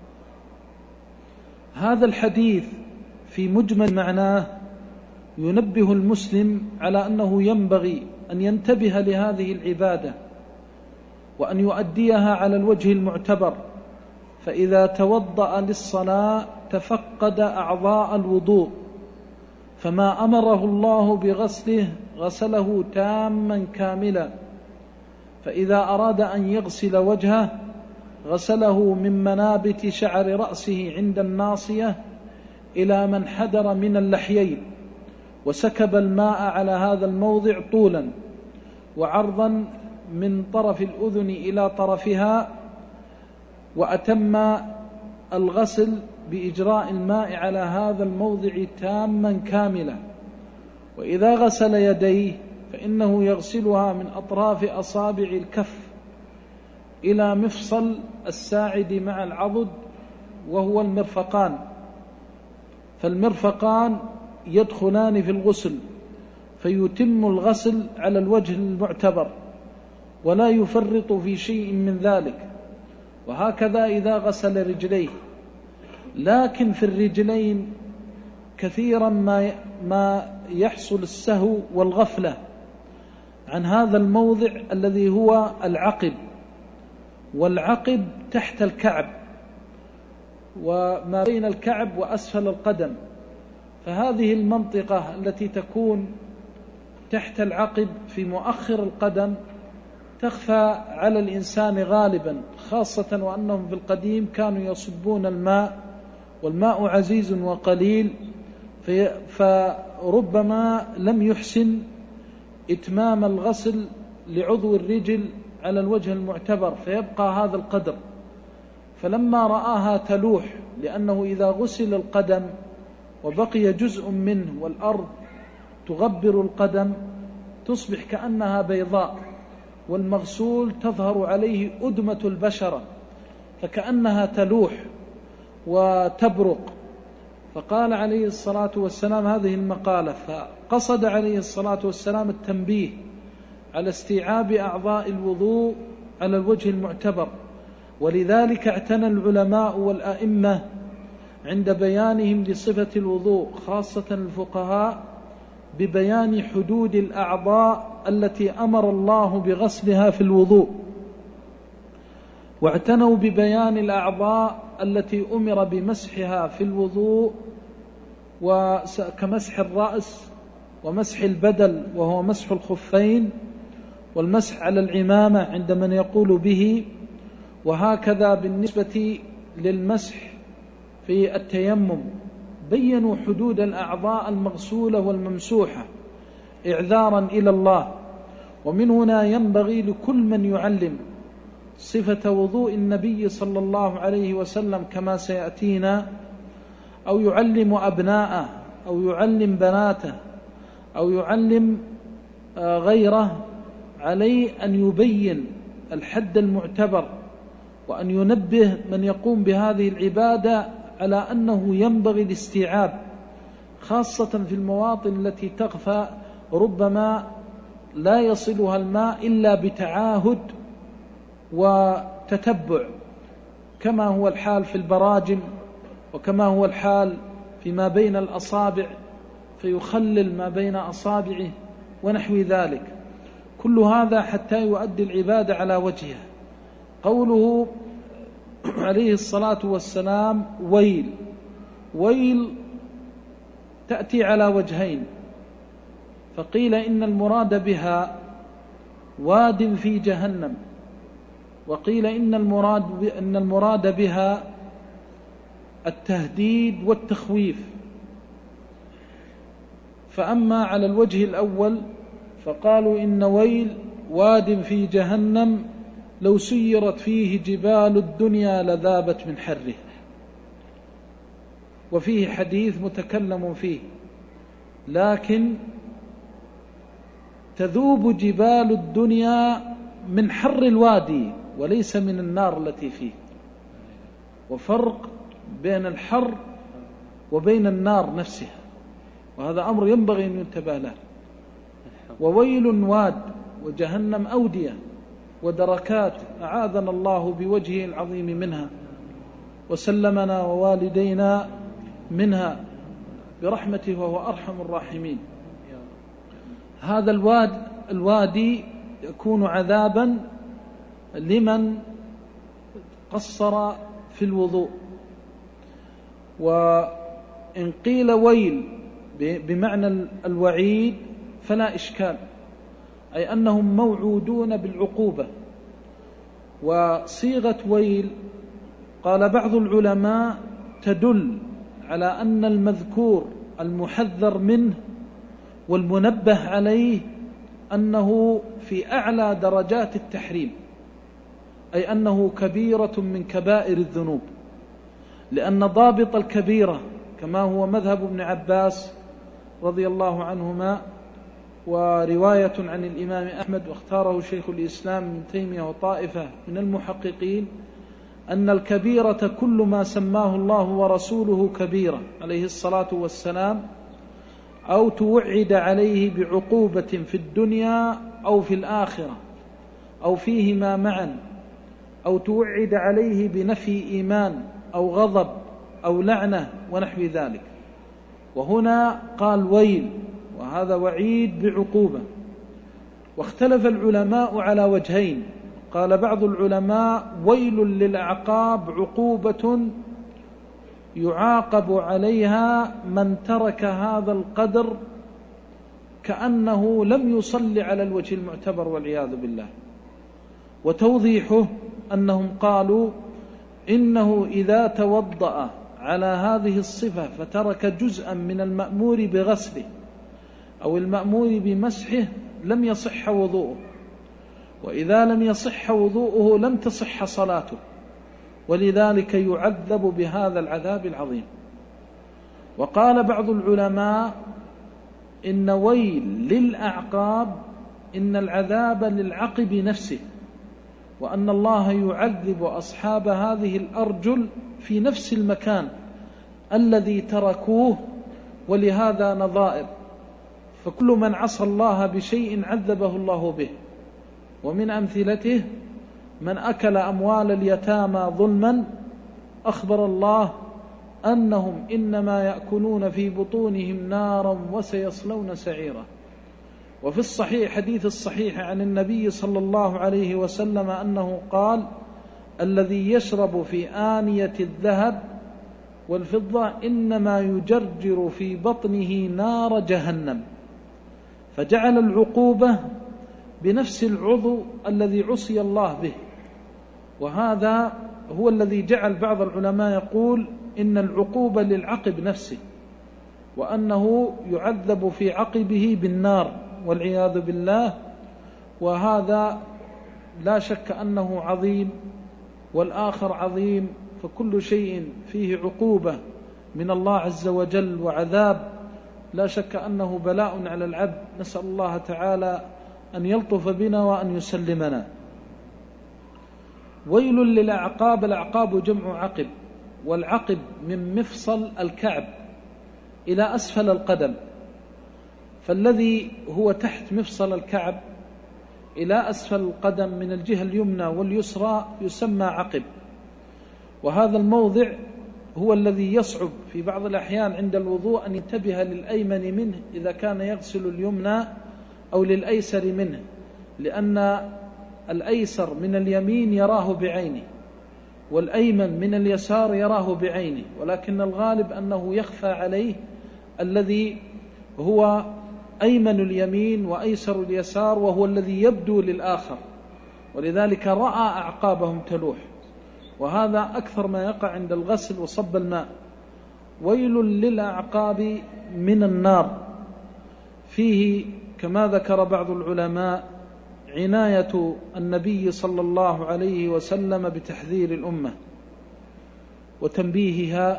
هذا الحديث في مجمل معناه ينبه المسلم على أنه ينبغي أن ينتبه لهذه العبادة وأن يؤديها على الوجه المعتبر، فإذا توضأ للصلاة تفقد أعضاء الوضوء، فما أمره الله بغسله غسله تاما كاملا، فإذا أراد أن يغسل وجهه غسله من منابت شعر رأسه عند الناصية إلى من حدر من اللحيين، وسكب الماء على هذا الموضع طولا وعرضا من طرف الأذن إلى طرفها، وأتم الغسل بإجراء الماء على هذا الموضع تاما كاملا. وإذا غسل يديه فإنه يغسلها من أطراف أصابع الكف إلى مفصل الساعد مع العضد وهو المرفقان، فالمرفقان يدخلان في الغسل، فيتم الغسل على الوجه المعتبر ولا يفرط في شيء من ذلك. وهكذا إذا غسل رجليه، لكن في الرجلين كثيرا ما يحصل السهو والغفلة عن هذا الموضع الذي هو العقب، والعقب تحت الكعب وما بين الكعب وأسفل القدم، فهذه المنطقة التي تكون تحت العقب في مؤخر القدم تخفى على الإنسان غالبا، خاصة وأنهم في القديم كانوا يصبون الماء والماء عزيز وقليل، فربما لم يحسن إتمام الغسل لعضو الرجل على الوجه المعتبر فيبقى هذا القدر. فلما رآها تلوح، لأنه إذا غسل القدم وبقي جزء منه والأرض تغبر القدم تصبح كأنها بيضاء، والمغسول تظهر عليه أدمة البشرة فكأنها تلوح وتبرق. فقال عليه الصلاة والسلام هذه المقالة، فقصد عليه الصلاة والسلام التنبيه على استيعاب أعضاء الوضوء على الوجه المعتبر. ولذلك اعتنى العلماء والأئمة عند بيانهم لصفة الوضوء خاصة الفقهاء ببيان حدود الأعضاء التي أمر الله بغسلها في الوضوء، واعتنوا ببيان الأعضاء التي أمر بمسحها في الوضوء كمسح الرأس ومسح البدل وهو مسح الخفين، والمسح على العمامة عند من يقول به، وهكذا بالنسبة للمسح في التيمم بينوا حدود الأعضاء المغسولة والممسوحة إعذارا إلى الله. ومن هنا ينبغي لكل من يعلم صفة وضوء النبي صلى الله عليه وسلم كما سيأتينا، أو يعلم أبناءه أو يعلم بناته أو يعلم غيره، عليه أن يبين الحد المعتبر، وأن ينبه من يقوم بهذه العبادة على أنه ينبغي الاستيعاب، خاصة في المواطن التي تغفى ربما لا يصلها الماء إلا بتعاهد وتتبع، كما هو الحال في البراجم، وكما هو الحال فيما بين الأصابع فيخلل ما بين أصابعه ونحو ذلك. كل هذا حتى يؤدي العبادة على وجهها. قوله عليه الصلاة والسلام ويل، ويل تأتي على وجهين، فقيل إن المراد بها واد في جهنم، وقيل إن المراد بها التهديد والتخويف. فأما على الوجه الأول فقالوا إن ويل واد في جهنم لو سيرت فيه جبال الدنيا لذابت من حره، وفيه حديث متكلم فيه، لكن تذوب جبال الدنيا من حر الوادي وليس من النار التي فيه. وفرق بين الحر وبين النار نفسها، وهذا أمر ينبغي أن ينتبه له. وويل واد وجهنم أودية ودركات، أعاذنا الله بوجهه العظيم منها وسلمنا ووالدينا منها برحمته وهو أرحم الراحمين. هذا الوادي يكون عذابا لمن قصر في الوضوء. وإن قيل ويل بمعنى الوعيد فلا إشكال، أي أنهم موعودون بالعقوبة. وصيغة ويل قال بعض العلماء تدل على أن المذكور المحذر منه والمنبه عليه أنه في أعلى درجات التحريم، أي أنه كبيرة من كبائر الذنوب، لأن ضابط الكبيرة كما هو مذهب ابن عباس رضي الله عنهما ورواية عن الإمام أحمد واختاره شيخ الإسلام ابن تيمية وطائفة من المحققين، أن الكبيرة كل ما سماه الله ورسوله كبيرة عليه الصلاة والسلام، أو توعد عليه بعقوبة في الدنيا أو في الآخرة أو فيهما معا، أو توعد عليه بنفي إيمان أو غضب أو لعنة ونحو ذلك. وهنا قال ويل، وهذا وعيد بعقوبة. واختلف العلماء على وجهين، قال بعض العلماء ويل للأعقاب عقوبة يعاقب عليها من ترك هذا القدر كأنه لم يصلي على الوجه المعتبر والعياذ بالله. وتوضيحه أنهم قالوا إنه إذا توضأ على هذه الصفة فترك جزءا من المأمور بغسله أو المأمور بمسحه لم يصح وضوءه، وإذا لم يصح وضوءه لم تصح صلاته، ولذلك يعذب بهذا العذاب العظيم. وقال بعض العلماء إن ويل للأعقاب إن العذاب للعقب نفسه، وأن الله يعذب أصحاب هذه الأرجل في نفس المكان الذي تركوه، ولهذا نظائر. فكل من عصى الله بشيء عذبه الله به، ومن أمثلته من أكل أموال اليتامى ظلما أخبر الله أنهم إنما يأكلون في بطونهم نارا وسيصلون سعيرا. وفي الصحيح حديث الصحيح عن النبي صلى الله عليه وسلم أنه قال الذي يشرب في آنية الذهب والفضة إنما يجرجر في بطنه نار جهنم، فجعل العقوبة بنفس العضو الذي عصي الله به. وهذا هو الذي جعل بعض العلماء يقول إن العقوبة للعقب نفسه، وأنه يعذب في عقبه بالنار والعياذ بالله. وهذا لا شك أنه عظيم والآخر عظيم، فكل شيء فيه عقوبة من الله عز وجل وعذاب لا شك أنه بلاء على العبد. نسأل الله تعالى أن يلطف بنا وأن يسلمنا. ويل للأعقاب، الأعقاب جمع عقب، والعقب من مفصل الكعب إلى أسفل القدم، فالذي هو تحت مفصل الكعب إلى أسفل القدم من الجهة اليمنى واليسرى يسمى عقب. وهذا الموضع هو الذي يصعب في بعض الأحيان عند الوضوء أن ينتبه للأيمن منه إذا كان يغسل اليمنى أو للأيسر منه، لأن الأيسر من اليمين يراه بعينه والأيمن من اليسار يراه بعينه، ولكن الغالب أنه يخفى عليه الذي هو أيمن اليمين وأيسر اليسار، وهو الذي يبدو للآخر، ولذلك رأى أعقابهم تلوح. وهذا أكثر ما يقع عند الغسل وصب الماء. ويل للأعقاب من النار، فيه كما ذكر بعض العلماء عناية النبي صلى الله عليه وسلم بتحذير الأمة وتنبيهها،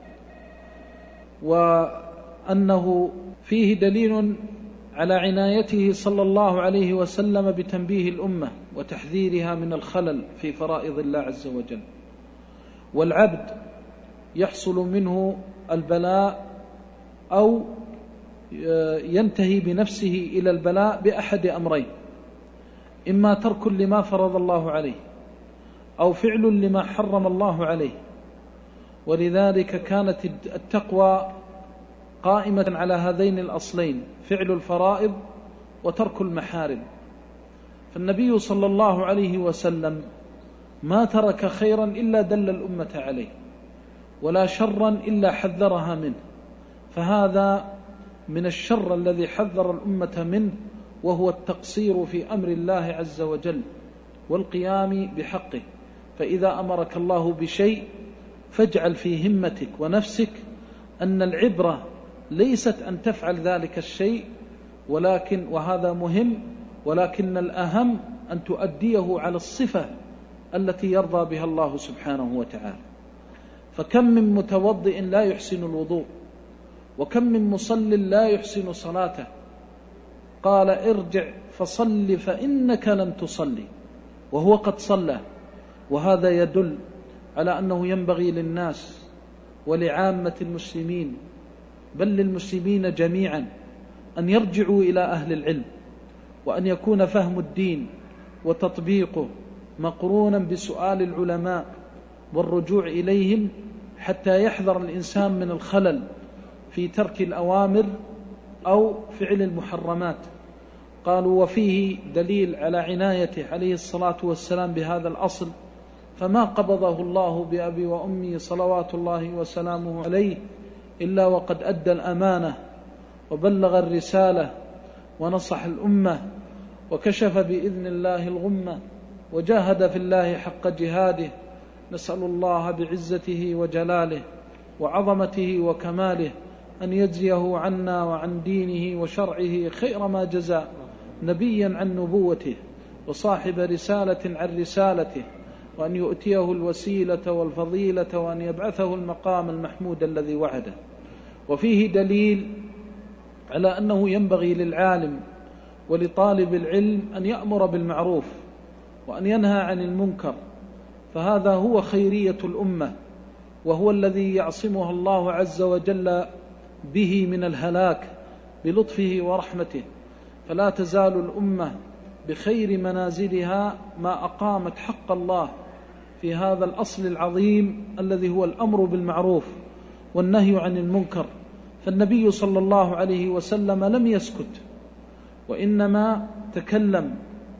وأنه فيه دليل على عنايته صلى الله عليه وسلم بتنبيه الأمة وتحذيرها من الخلل في فرائض الله عز وجل. والعبد يحصل منه البلاء أو ينتهي بنفسه إلى البلاء بأحد أمرين: إما ترك لما فرض الله عليه، أو فعل لما حرم الله عليه. ولذلك كانت التقوى قائمة على هذين الأصلين: فعل الفرائض وترك المحارم. فالنبي صلى الله عليه وسلم ما ترك خيرا إلا دل الأمة عليه، ولا شرا إلا حذرها منه. فهذا من الشر الذي حذر الأمة منه، وهو التقصير في أمر الله عز وجل والقيام بحقه. فإذا أمرك الله بشيء فاجعل في همتك ونفسك أن العبرة ليست أن تفعل ذلك الشيء، وهذا مهم، ولكن الأهم أن تؤديه على الصفة التي يرضى بها الله سبحانه وتعالى. فكم من متوضئ لا يحسن الوضوء، وكم من مصل لا يحسن صلاته، قال: ارجع فصل فإنك لم تصلي، وهو قد صلى. وهذا يدل على أنه ينبغي للناس ولعامة المسلمين، بل للمسلمين جميعا، أن يرجعوا إلى أهل العلم، وأن يكون فهم الدين وتطبيقه مقرونا بسؤال العلماء والرجوع إليهم، حتى يحذر الإنسان من الخلل في ترك الأوامر أو فعل المحرمات. قالوا: وفيه دليل على عنايته عليه الصلاة والسلام بهذا الأصل: فما قبضه الله بأبي وأمي صلوات الله وسلامه عليه إلا وقد أدى الأمانة وبلغ الرسالة ونصح الأمة وكشف بإذن الله الغمة وجاهد في الله حق جهاده. نسأل الله بعزته وجلاله وعظمته وكماله أن يجزيه عنا وعن دينه وشرعه خير ما جزى نبيا عن نبوته وصاحب رسالة عن رسالته، وأن يؤتيه الوسيلة والفضيلة، وأن يبعثه المقام المحمود الذي وعده. وفيه دليل على أنه ينبغي للعالم ولطالب العلم أن يأمر بالمعروف وأن ينهى عن المنكر، فهذا هو خيرية الأمة، وهو الذي يعصمها الله عز وجل به من الهلاك بلطفه ورحمته. فلا تزال الأمة بخير منازلها ما أقامت حق الله في هذا الأصل العظيم الذي هو الأمر بالمعروف والنهي عن المنكر. فالنبي صلى الله عليه وسلم لم يسكت، وإنما تكلم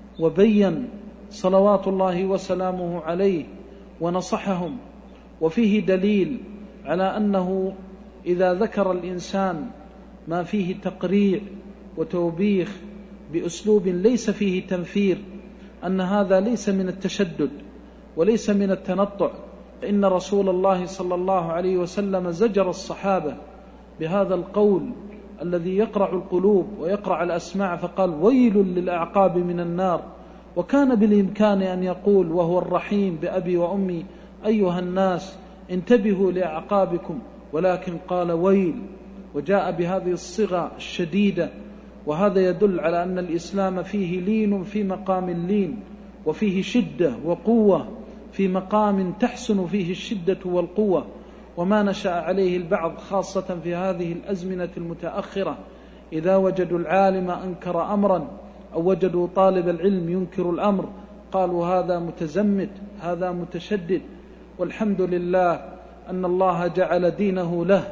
وبين صلوات الله وسلامه عليه ونصحهم. وفيه دليل على أنه إذا ذكر الإنسان ما فيه تقريع وتوبيخ بأسلوب ليس فيه تنفير أن هذا ليس من التشدد وليس من التنطع، فإن رسول الله صلى الله عليه وسلم زجر الصحابة بهذا القول الذي يقرع القلوب ويقرع الأسماع، فقال: ويل للأعقاب من النار. وكان بالإمكان أن يقول وهو الرحيم بأبي وأمي: أيها الناس انتبهوا لأعقابكم، ولكن قال ويل، وجاء بهذه الصيغة الشديدة. وهذا يدل على أن الإسلام فيه لين في مقام اللين، وفيه شدة وقوة في مقام تحسن فيه الشدة والقوة. وما نشأ عليه البعض خاصة في هذه الأزمنة المتأخرة، إذا وجدوا العالم أنكر أمرا أو وجدوا طالب العلم ينكر الأمر قالوا: هذا متزمت، هذا متشدد. والحمد لله أن الله جعل دينه له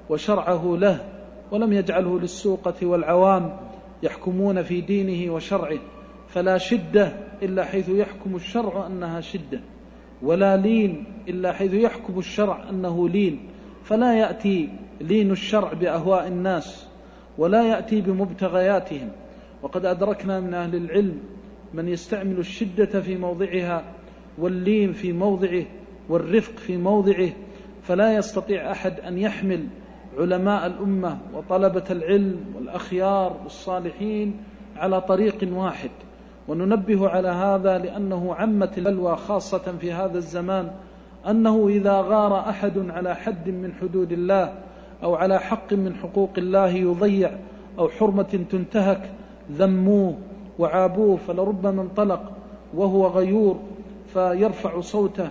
وشرعه له، ولم يجعله للسوقة والعوام يحكمون في دينه وشرعه. فلا شدة إلا حيث يحكم الشرع أنها شدة، ولا لين إلا حيث يحكم الشرع أنه لين. فلا يأتي لين الشرع بأهواء الناس، ولا يأتي بمبتغياتهم. وقد أدركنا من أهل العلم من يستعمل الشدة في موضعها واللين في موضعه والرفق في موضعه، فلا يستطيع أحد أن يحمل علماء الأمة وطلبة العلم والأخيار والصالحين على طريق واحد. وننبه على هذا لأنه عمت البلوى خاصة في هذا الزمان، أنه إذا غار أحد على حد من حدود الله أو على حق من حقوق الله يضيع أو حرمة تنتهك ذموه وعابوه، فلربما انطلق وهو غيور فيرفع صوته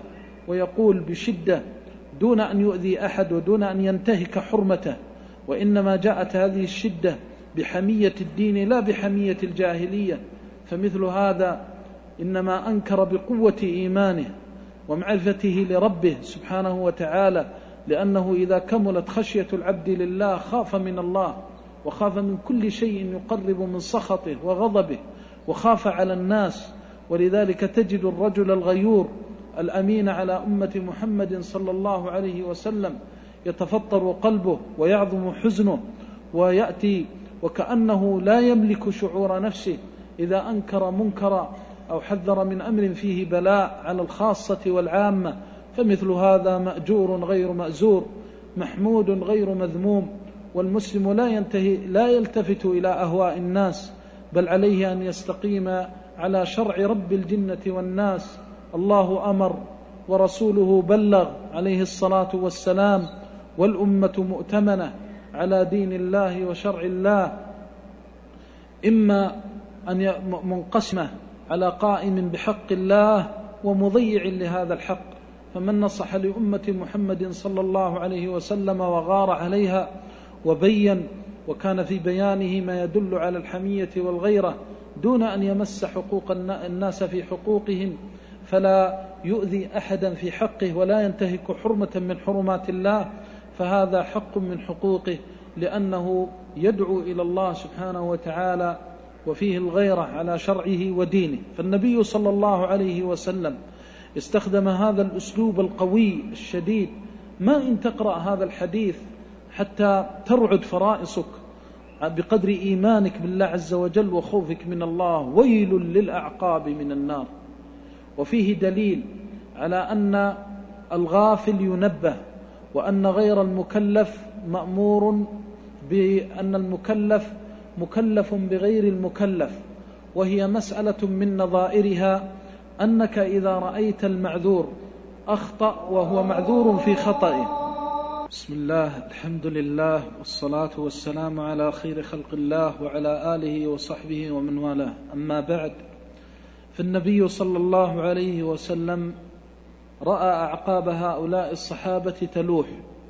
ويقول بشدة دون أن يؤذي أحد ودون أن ينتهك حرمته، وإنما جاءت هذه الشدة بحمية الدين لا بحمية الجاهلية. فمثل هذا إنما أنكر بقوة إيمانه ومعرفته لربه سبحانه وتعالى، لأنه إذا كملت خشية العبد لله خاف من الله، وخاف من كل شيء يقرب من سخطه وغضبه، وخاف على الناس. ولذلك تجد الرجل الغيور الأمين على أمة محمد صلى الله عليه وسلم يتفطر قلبه ويعظم حزنه، ويأتي وكأنه لا يملك شعور نفسه إذا أنكر منكرا أو حذر من أمر فيه بلاء على الخاصة والعامة. فمثل هذا مأجور غير مأزور، محمود غير مذموم. والمسلم لا يلتفت إلى أهواء الناس، بل عليه أن يستقيم على شرع رب الجنة والناس. الله أمر ورسوله بلغ عليه الصلاة والسلام، والأمة مؤتمنة على دين الله وشرع الله، إما أن منقسمة على قائم بحق الله ومضيع لهذا الحق. فمن نصح لأمة محمد صلى الله عليه وسلم وغار عليها وبين، وكان في بيانه ما يدل على الحمية والغيرة دون أن يمس حقوق الناس في حقوقهم، فلا يؤذي أحدا في حقه ولا ينتهك حرمة من حرمات الله، فهذا حق من حقوقه، لأنه يدعو إلى الله سبحانه وتعالى وفيه الغيرة على شرعه ودينه. فالنبي صلى الله عليه وسلم استخدم هذا الأسلوب القوي الشديد. ما إن تقرأ هذا الحديث حتى ترعد فرائصك بقدر إيمانك بالله عز وجل وخوفك من الله. ويل للأعقاب من النار. وفيه دليل على أن الغافل ينبه، وأن غير المكلف مأمور بأن المكلف مكلف بغير المكلف. وهي مسألة من نظائرها أنك إذا رأيت المعذور أخطأ وهو معذور في خطئه. بسم الله، الحمد لله، والصلاة والسلام على خير خلق الله وعلى آله وصحبه ومن والاه. أما بعد، فالنبي صلى الله عليه وسلم رأى أعقاب هؤلاء الصحابة تلوح،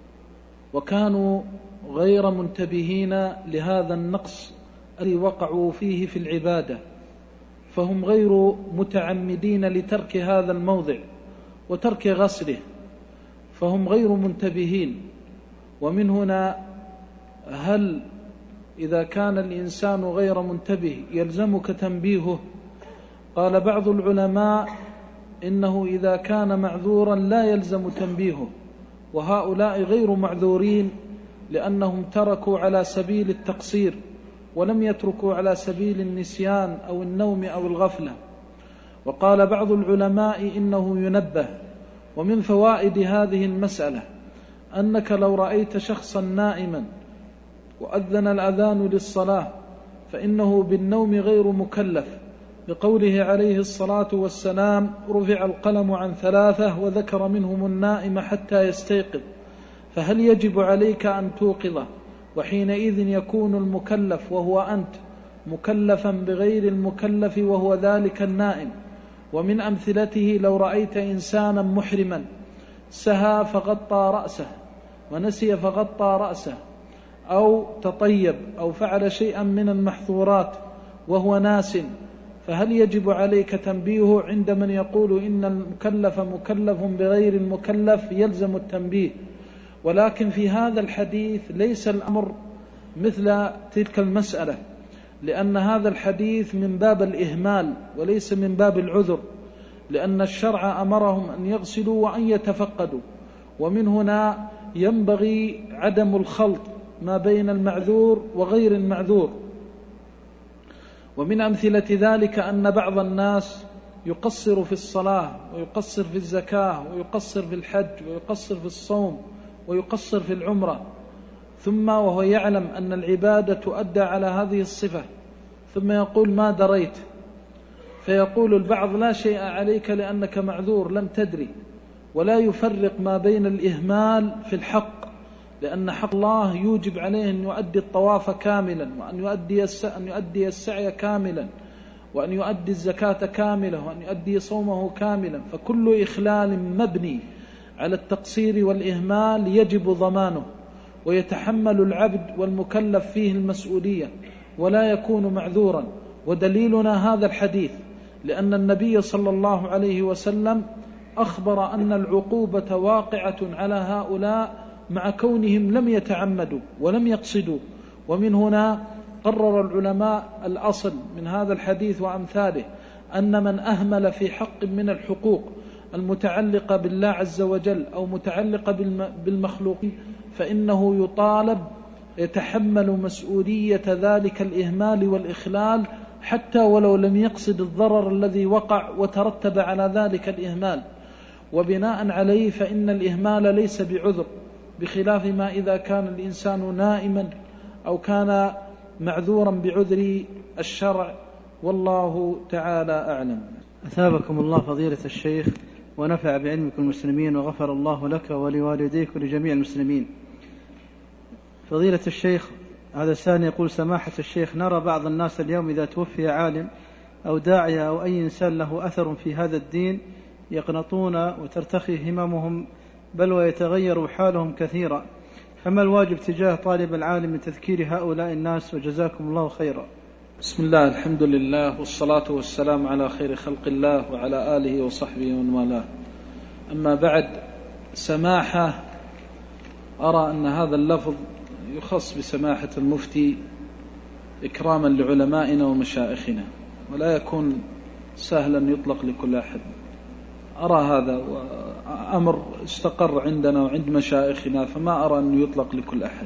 وكانوا غير منتبهين لهذا النقص الذي وقعوا فيه في العبادة، فهم غير متعمدين لترك هذا الموضع وترك غسله، فهم غير منتبهين. ومن هنا هل إذا كان الإنسان غير منتبه يلزمك تنبيهه؟ قال بعض العلماء إنه إذا كان معذورا لا يلزم تنبيهه، وهؤلاء غير معذورين لأنهم تركوا على سبيل التقصير ولم يتركوا على سبيل النسيان أو النوم أو الغفلة. وقال بعض العلماء إنه ينبه. ومن فوائد هذه المسألة أنك لو رأيت شخصا نائما وأذن الأذان للصلاة فإنه بالنوم غير مكلف، بقوله عليه الصلاة والسلام: رفع القلم عن 3 وذكر منهم النائم حتى يستيقظ. فهل يجب عليك أن توقظه؟ وحينئذ يكون المكلف وهو أنت مكلفا بغير المكلف وهو ذلك النائم. ومن أمثلته لو رأيت إنسانا محرما سهى فغطى رأسه ونسي فغطى رأسه، أو تطيب أو فعل شيئا من المحظورات وهو ناس، فهل يجب عليك تنبيهه؟ عند من يقول إن المكلف مكلف بغير المكلف يلزم التنبيه. ولكن في هذا الحديث ليس الأمر مثل تلك المسألة، لأن هذا الحديث من باب الإهمال وليس من باب العذر، لأن الشرع أمرهم أن يغسلوا وأن يتفقدوا. ومن هنا ينبغي عدم الخلط ما بين المعذور وغير المعذور. ومن أمثلة ذلك أن بعض الناس يقصر في الصلاة ويقصر في الزكاة ويقصر في الحج ويقصر في الصوم ويقصر في العمرة، ثم وهو يعلم أن العبادة تؤدى على هذه الصفة، ثم يقول ما دريت. فيقول البعض: لا شيء عليك لأنك معذور، لم تدري. ولا يفرق ما بين الإهمال في الحق، لأن حق الله يوجب عليه أن يؤدي الطواف كاملا وأن يؤدي السعي كاملا، وأن يؤدي الزكاة كاملة، وأن يؤدي صومه كاملا، فكل إخلال مبني على التقصير والإهمال يجب ضمانه، ويتحمل العبد والمكلف فيه المسؤولية ولا يكون معذورا. ودليلنا هذا الحديث، لأن النبي صلى الله عليه وسلم أخبر أن العقوبة واقعة على هؤلاء مع كونهم لم يتعمدوا ولم يقصدوا. ومن هنا قرر العلماء الأصل من هذا الحديث وأمثاله أن من أهمل في حق من الحقوق المتعلقة بالله عز وجل أو متعلقة بالمخلوقين فإنه يطالب يتحمل مسؤولية ذلك الإهمال والإخلال، حتى ولو لم يقصد الضرر الذي وقع وترتب على ذلك الإهمال. وبناء عليه فإن الإهمال ليس بعذر، بخلاف ما إذا كان الإنسان نائما أو كان معذورا بعذر الشرع، والله تعالى أعلم. أثابكم الله فضيلة الشيخ ونفع بعلمكم المسلمين، وغفر الله لك ولوالديك ولجميع المسلمين. فضيلة الشيخ، هذا الثاني يقول: سماحة الشيخ، نرى بعض الناس اليوم إذا توفي عالم أو داعية أو أي إنسان له أثر في هذا الدين يقنطون وترتخي هممهم، بل ويتغير حالهم كثيرا، فما الواجب تجاه طالب العالم من تذكير هؤلاء الناس؟ وجزاكم الله خيرا. بسم الله، الحمد لله، والصلاة والسلام على خير خلق الله وعلى آله وصحبه ومن والاه. أما بعد، سماحة، أرى أن هذا اللفظ يخص بسماحة المفتي إكراما لعلمائنا ومشائخنا، ولا يكون سهلا يطلق لكل أحد. أرى هذا أمر استقر عندنا وعند مشائخنا، فما أرى أن يطلق لكل أحد.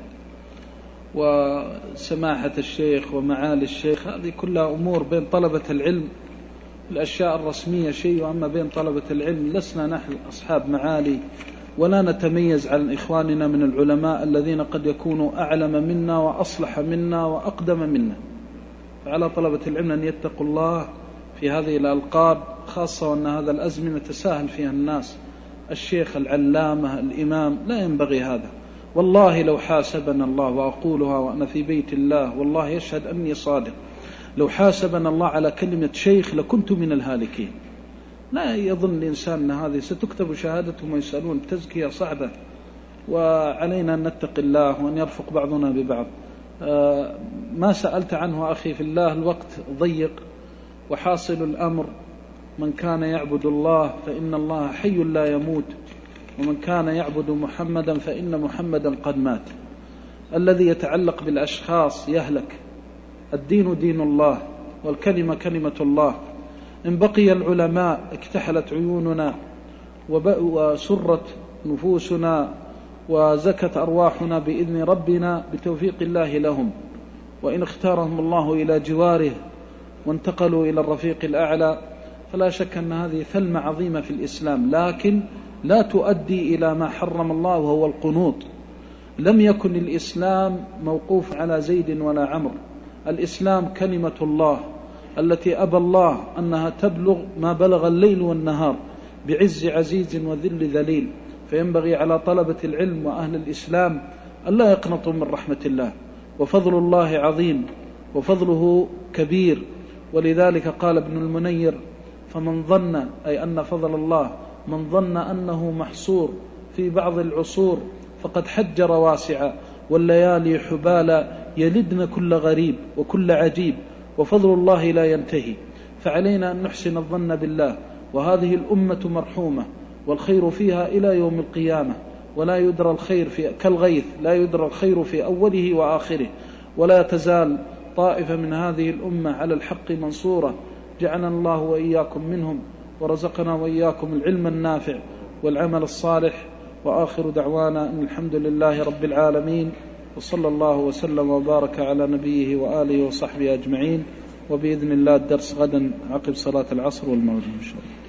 وسماحة الشيخ ومعالي الشيخ هذه كلها أمور بين طلبة العلم، الأشياء الرسمية شيء، وأما بين طلبة العلم لسنا نحن أصحاب معالي، ولا نتميز عن إخواننا من العلماء الذين قد يكونوا أعلم منا وأصلح منا وأقدم منا. فعلى طلبة العلم أن يتقوا الله في هذه الألقاب، خاصة وأن هذا الأزمنة تساهل فيها الناس. الشيخ، العلامة، الإمام، لا ينبغي هذا. والله لو حاسبنا الله، وأقولها وأنا في بيت الله والله يشهد أني صادق، لو حاسبنا الله على كلمة شيخ لكنت من الهالكين. لا يظن الإنسان أن هذه ستكتب شهادتهم ويسألون. تزكية صعبة، وعلينا أن نتقي الله وأن يرفق بعضنا ببعض. ما سألت عنه أخي في الله، الوقت ضيق، وحاصل الأمر: من كان يعبد الله فإن الله حي لا يموت، ومن كان يعبد محمدا فإن محمدا قد مات. الذي يتعلق بالأشخاص يهلك. الدين دين الله، والكلمة كلمة الله. إن بقي العلماء اكتحلت عيوننا وسرت نفوسنا وزكت أرواحنا بإذن ربنا بتوفيق الله لهم، وإن اختارهم الله إلى جواره وانتقلوا إلى الرفيق الأعلى، فلا شك أن هذه ثلمة عظيمة في الإسلام، لكن لا تؤدي إلى ما حرم الله وهو القنوط. لم يكن الإسلام موقوف على زيد ولا عمرو. الإسلام كلمة الله التي أبى الله أنها تبلغ ما بلغ الليل والنهار بعز عزيز وذل ذليل. فينبغي على طلبة العلم وأهل الإسلام أن لا يقنطوا من رحمة الله، وفضل الله عظيم وفضله كبير. ولذلك قال ابن المنير: فمن ظن، أي أن فضل الله، من ظن أنه محصور في بعض العصور فقد حجر واسعا، والليالي حبالا يلدن كل غريب وكل عجيب، وفضل الله لا ينتهي. فعلينا أن نحسن الظن بالله. وهذه الأمة مرحومة، والخير فيها إلى يوم القيامة، ولا يدرى الخير كالغيث، لا يدرى الخير في أوله وآخره. ولا تزال طائفة من هذه الأمة على الحق منصورة، جعلنا الله وإياكم منهم، ورزقنا وإياكم العلم النافع والعمل الصالح. وآخر دعوانا أن الحمد لله رب العالمين، وصلى الله وسلم وبارك على نبيه وآله وصحبه أجمعين. وبإذن الله الدرس غدا عقب صلاة العصر والمغرب إن شاء الله.